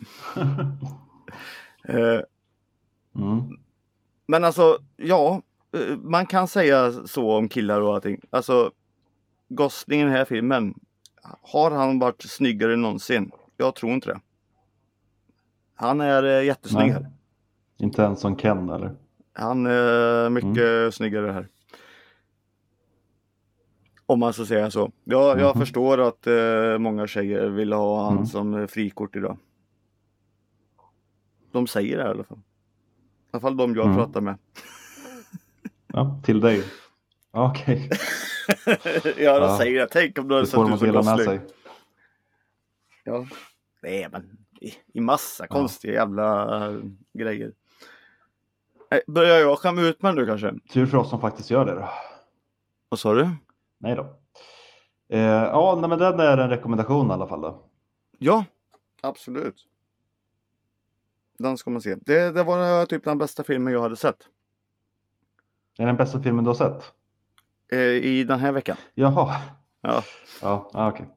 Men alltså, ja, man kan säga så om killar och allting. Alltså, Gosling i den här filmen, har han varit snyggare än någonsin? Jag tror inte det. Han är jättesnygg här.
Inte ens som Ken, eller?
Han är mycket snyggare här. Om man så säger så. Ja, jag förstår att många tjejer vill ha han som frikort idag. De säger det i alla fall. I alla fall de jag pratar med.
Ja, till dig. Okej.
Ja, de säger det. Tänk om du hade sett ut som Gosling. Ja, nej, men i massa konstiga jävla grejer. Börjar jag skämma ut mig nu kanske?
Tur för oss som faktiskt gör det då.
Vad sa du?
Nej då. Ja, men den är en rekommendation i alla fall då.
Ja, absolut. Den ska man se. Det var typ den bästa filmen jag hade sett.
Är det den bästa filmen du har sett?
I den här veckan.
Jaha.
Ja.
Ja, okej.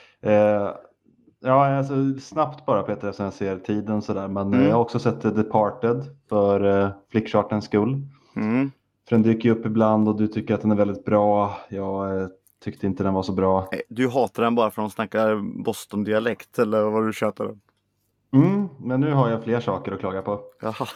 Ja, alltså snabbt bara Peter, eftersom jag ser tiden sådär. Men jag har också sett The Departed för flickchartens skull. För den dyker upp ibland och du tycker att den är väldigt bra. Jag tyckte inte den var så bra.
Du hatar den bara för att de snackar Boston-dialekt eller vad du tjötar om?
Men nu har jag fler saker att klaga på.
Jaha.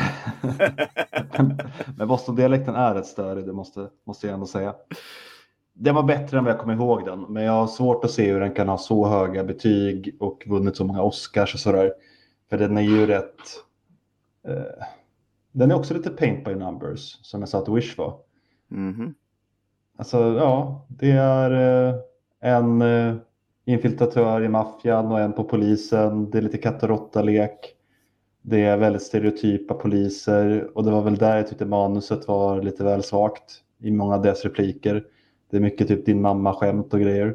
Men Boston-dialekten är ett större, det måste jag ändå säga. Den var bättre än vad jag kommer ihåg den. Men jag har svårt att se hur den kan ha så höga betyg och vunnit så många Oscars och sådär. För den är ju rätt... den är också lite paint by numbers, som jag sa att Wish var. Alltså, ja, det är en infiltratör i maffian och en på polisen. Det är lite katt och råtta-lek. Det är väldigt stereotypa poliser. Och det var väl där jag tyckte manuset var lite väl svagt i många av deras repliker. Det är mycket typ din mamma-skämt och grejer.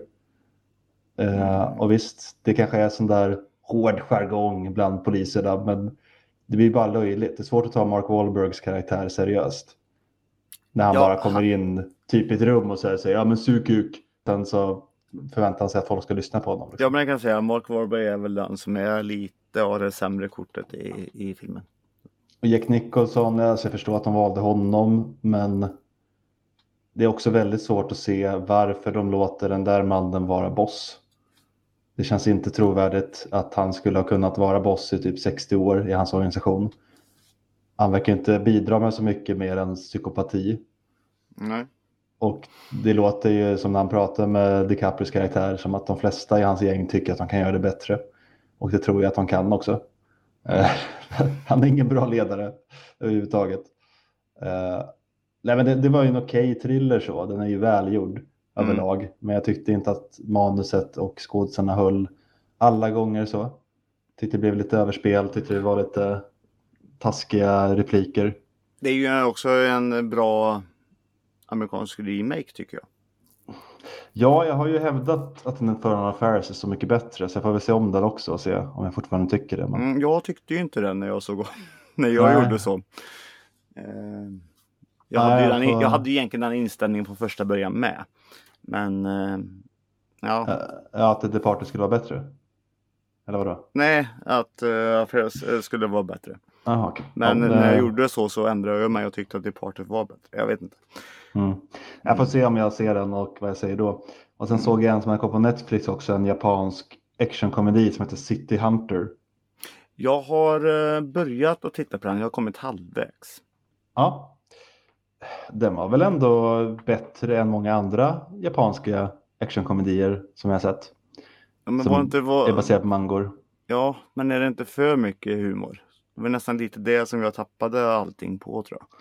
Och visst, det kanske är sån där hård jargong bland poliserna, men det blir bara löjligt. Det är svårt att ta Mark Wahlbergs karaktär seriöst. När han bara kommer in typ i ett rum och säger ja men sug kuk. Sen så förväntar han sig att folk ska lyssna på honom. Liksom.
Ja, men jag kan säga att Mark Wahlberg är väl den som är lite av det sämre kortet i filmen.
Och Jack Nicholson, jag förstår att de valde honom, men det är också väldigt svårt att se varför de låter den där mannen vara boss. Det känns inte trovärdigt att han skulle ha kunnat vara boss i typ 60 år i hans organisation. Han verkar inte bidra med så mycket mer än psykopati.
Nej.
Och det låter ju som när han pratar med DiCaprios karaktär som att de flesta i hans gäng tycker att de kan göra det bättre. Och det tror jag att de kan också. Han är ingen bra ledare överhuvudtaget. Nej, men det var ju en okej thriller så. Den är ju välgjord överlag. Men jag tyckte inte att manuset och skådespelarna höll alla gånger så. Tyckte det blev lite överspel. Tyckte det var lite taskiga repliker.
Det är ju också en bra amerikansk remake tycker jag.
Ja, jag har ju hävdat att den Infernal Affairs är så mycket bättre. Så jag får väl se om den också och se om jag fortfarande tycker det. Men...
jag tyckte ju inte den när jag såg när jag gjorde så. Jag hade ju egentligen den inställningen från första början med. Men ja.
Att The Departed skulle vara bättre? Eller vadå?
Nej, att Affairs skulle vara bättre.
Aha, okay.
Men när jag gjorde så ändrade jag mig och tyckte att Departed var bättre. Jag vet inte.
Jag får se om jag ser den och vad jag säger då. Och sen såg jag en som jag kom på Netflix också, en japansk actionkomedi som heter City Hunter.
Jag har börjat att titta på den, jag har kommit halvvägs.
Ja, den var väl ändå bättre än många andra japanska actionkomedier som jag har sett.
Ja, men
som är baserad på mangor.
Ja, men är det inte för mycket humor? Det var nästan lite det som jag tappade allting på, tror jag.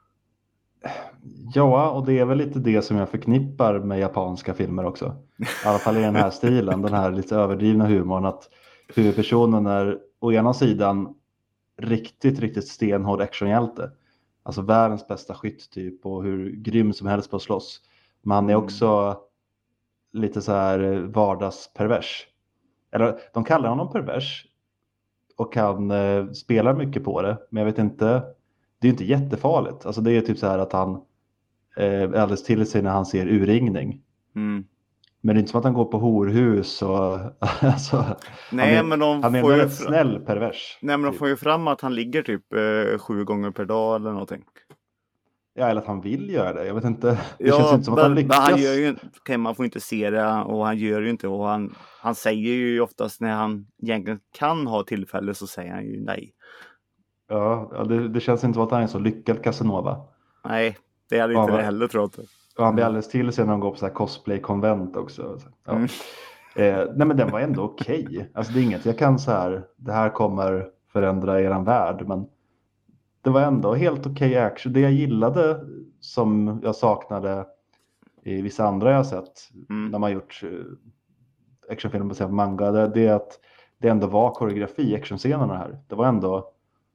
Ja, och det är väl lite det som jag förknippar med japanska filmer också. I alla fall i den här stilen, den här lite överdrivna humorn. Att huvudpersonen är å ena sidan riktigt stenhård actionhjälte. Alltså världens bästa skytt typ och hur grym som helst på att slåss. Men han är också lite så här vardagspervers. Eller de kallar honom pervers och han spelar mycket på det. Men jag vet inte, det är inte jättefarligt. Alltså det är typ så här att han alldeles till sig när han ser urringning. Men det är inte som att han går på horhus och alltså,
nej,
han är väldigt snäll pervers.
Nej, men de får ju fram att han ligger typ 7 gånger per dag eller någonting.
Ja, eller att han vill göra det. Jag vet inte. Det känns inte som att han lyckas.
Han gör ju inte, man får inte se det och han gör ju inte. Och han säger ju oftast när han egentligen kan ha tillfälle så säger han ju nej.
Ja, det känns inte som att han är så lyckad Casanova.
Nej, det är inte det heller tror jag.
Och han blir alldeles till sig när de går på så här cosplay-konvent också. Ja. Nej, men den var ändå okej. Alltså det är inget jag kan så här, det här kommer förändra eran värld, men det var ändå helt okej action. Det jag gillade som jag saknade i vissa andra jag har sett när man gjort actionfilmer baserad på manga, det är att det ändå var koreografi i actionscenerna här. Det var ändå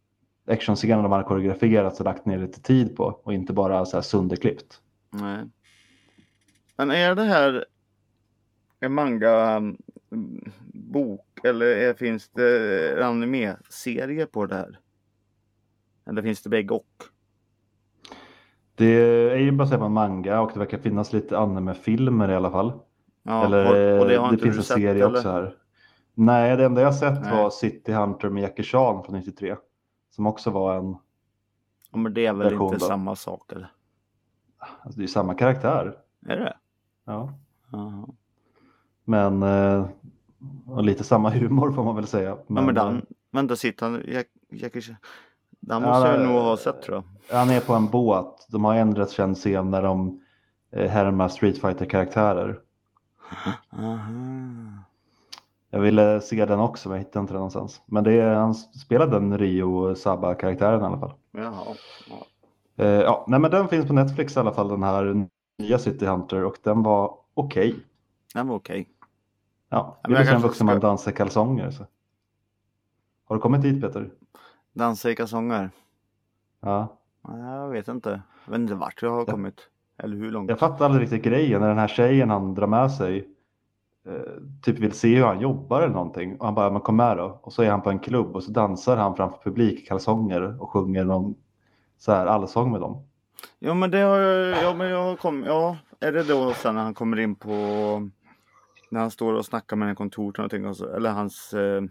actionscener de har koreograferat och lagt ner lite tid på och inte bara så här sönderklippt.
Nej. Men är det här en manga bok eller finns det anime-serie på det här? Eller finns det bägge och?
Det är ju baserat på manga och det verkar finnas lite anime-filmer i alla fall.
Ja,
eller
och det har
det
inte
finns
du
en
sett,
serie
eller?
också här. Nej, det enda jag sett
Nej.
var City Hunter med Jackie Chan från 93. Som också var en
Ja, men det är väl
version
inte
då.
samma sak, eller?
Alltså, det är ju samma karaktär.
Är det?
Ja.
Aha.
Men och lite samma humor får man väl säga.
Men, ja, men vänta, sitter han Jackie Chan? Den måste
ja,
jag nog ha sett, tror jag.
Han är på en båt. De har en rätt känd scen när de härmar Street Fighter-karaktärer.
Aha.
Jag ville se den också, men jag hittade inte den någonstans. Men han spelade den Ryo Saba-karaktären i alla fall.
Jaha.
Ja. Nej, men den finns på Netflix i alla fall, den här nya City Hunter. Och den var okej.
Den var okej.
Ja, det är en vuxen man dansar kalsonger. Så. Har du kommit dit, Peter?
Dansa i kalsonger?
Ja.
Jag vet inte. Jag vet inte vart jag har kommit. Eller hur långt.
Jag fattar aldrig riktigt grejen när den här tjejen han drar med sig typ vill se hur han jobbar eller någonting. Och han bara, men kom med då. Och så är han på en klubb och så dansar han framför publik kalsonger och sjunger någon så här allsång med dem.
Ja, men det har jag är det då sen när han kommer in på när han står och snackar med en kontor och någonting, eller hans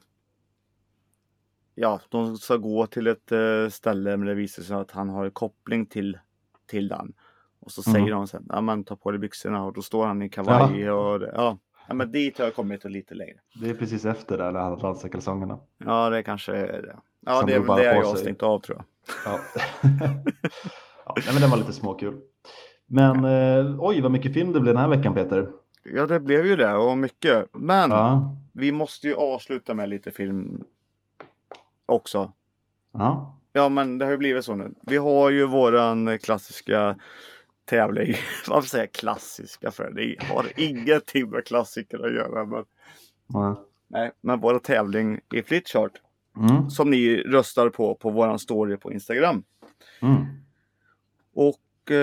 de ska gå till ett ställe, men det visar sig att han har en koppling till den. Och så säger de sen, ja men ta på dig byxorna, och då står han i kavaj och ja, men dit har jag kommit lite längre.
Det är precis efter där när han dansar kalsongerna.
Ja, det kanske är det. Ja,
som
det är väl det jag har stängt av, tror jag.
Ja. Nej, men det var lite småkul. Men oj, vad mycket film det blev den här veckan, Peter.
Ja, det blev ju det, och mycket. Men vi måste ju avsluta med lite film också.
Ja.
Ja, men det har ju blivit så nu. Vi har ju våran klassiska tävling. Varför säger jag klassiska? För det har ingenting med klassiker att göra. Men... Nej, men våra tävling i Flipchart. Som ni röstar på våran story på Instagram. Och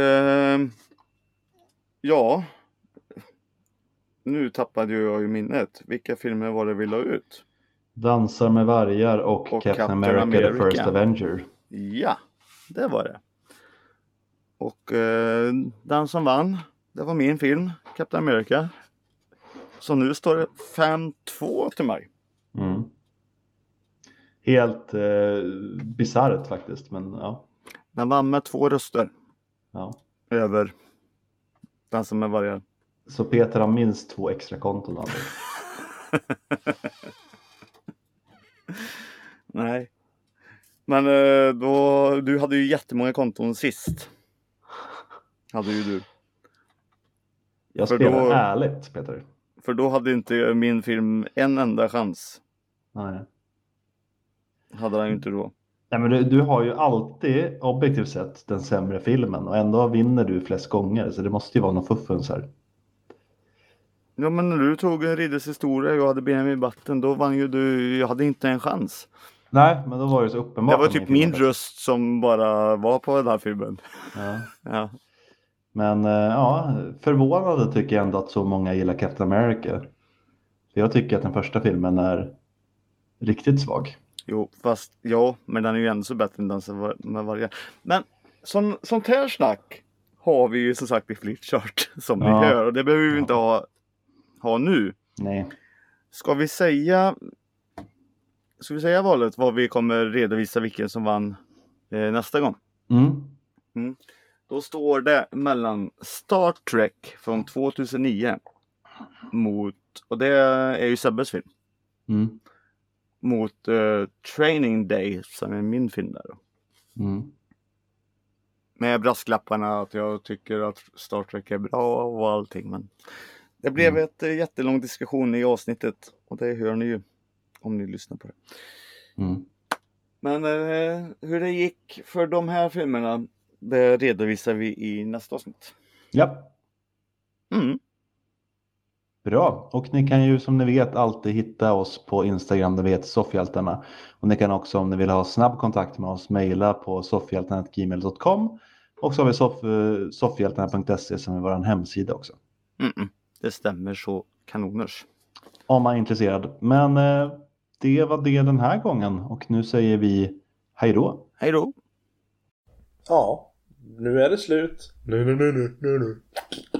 nu tappade jag ju minnet. Vilka filmer var det vi la ut?
Dansar med vargar och Captain America The First Avenger.
Ja, det var det. Och den som vann, det var min film, Captain America. Så nu står det 5-2 till mig.
Helt bisarrt faktiskt, men ja.
Den vann med 2 röster.
Ja.
Över Dansa med vargar.
Så Peter har minst 2 extra konton av det.
Nej. Men du hade ju jättemånga konton sist. Hade ju du.
Jag spelar ärligt, Peter.
För då hade inte min film en enda chans.
Nej.
Hade han ju inte då.
Nej, men du har ju alltid objektivt sett den sämre filmen. Och ändå vinner du flest gånger. Så det måste ju vara någon fuffens här.
Ja, men när du tog en Riddes historia och jag hade Benjamin Button, då vann ju du. Jag hade inte en chans.
Nej, men då var det så uppenbart.
Det var typ min röst som bara var på den här filmen. Ja.
Men förvånande tycker jag ändå att så många gillar Captain America. För jag tycker att den första filmen är riktigt svag.
Jo, men den är ju ändå så bättre än Dansa med vargar. Men sånt här snack har vi ju som sagt i Flipchart som ni hör. Och det behöver vi inte ha nu.
Nej.
Ska vi säga valet vad vi kommer redovisa vilken som vann nästa gång? Då står det mellan Star Trek från 2009 och det är ju Sebbes film. Mot Training Day som är min film där då. Med brasklapparna att jag tycker att Star Trek är bra och allting, men det blev ett jättelång diskussion i avsnittet och det hör ni ju om ni lyssnar på det. Men hur det gick för de här filmerna, det redovisar vi i nästa avsnitt.
Ja. Bra, och ni kan ju som ni vet alltid hitta oss på Instagram, där vi heter Soffhjältarna. Och ni kan också, om ni vill ha snabb kontakt med oss, mejla på soffhjältarna@gmail.com. Och så har vi soffhjältarna.se som är vår hemsida också.
Det stämmer så kanoners.
Om man är intresserad. Men det var det den här gången, och nu säger vi hej då.
Hej då.
Ja, nu är det slut. Nu.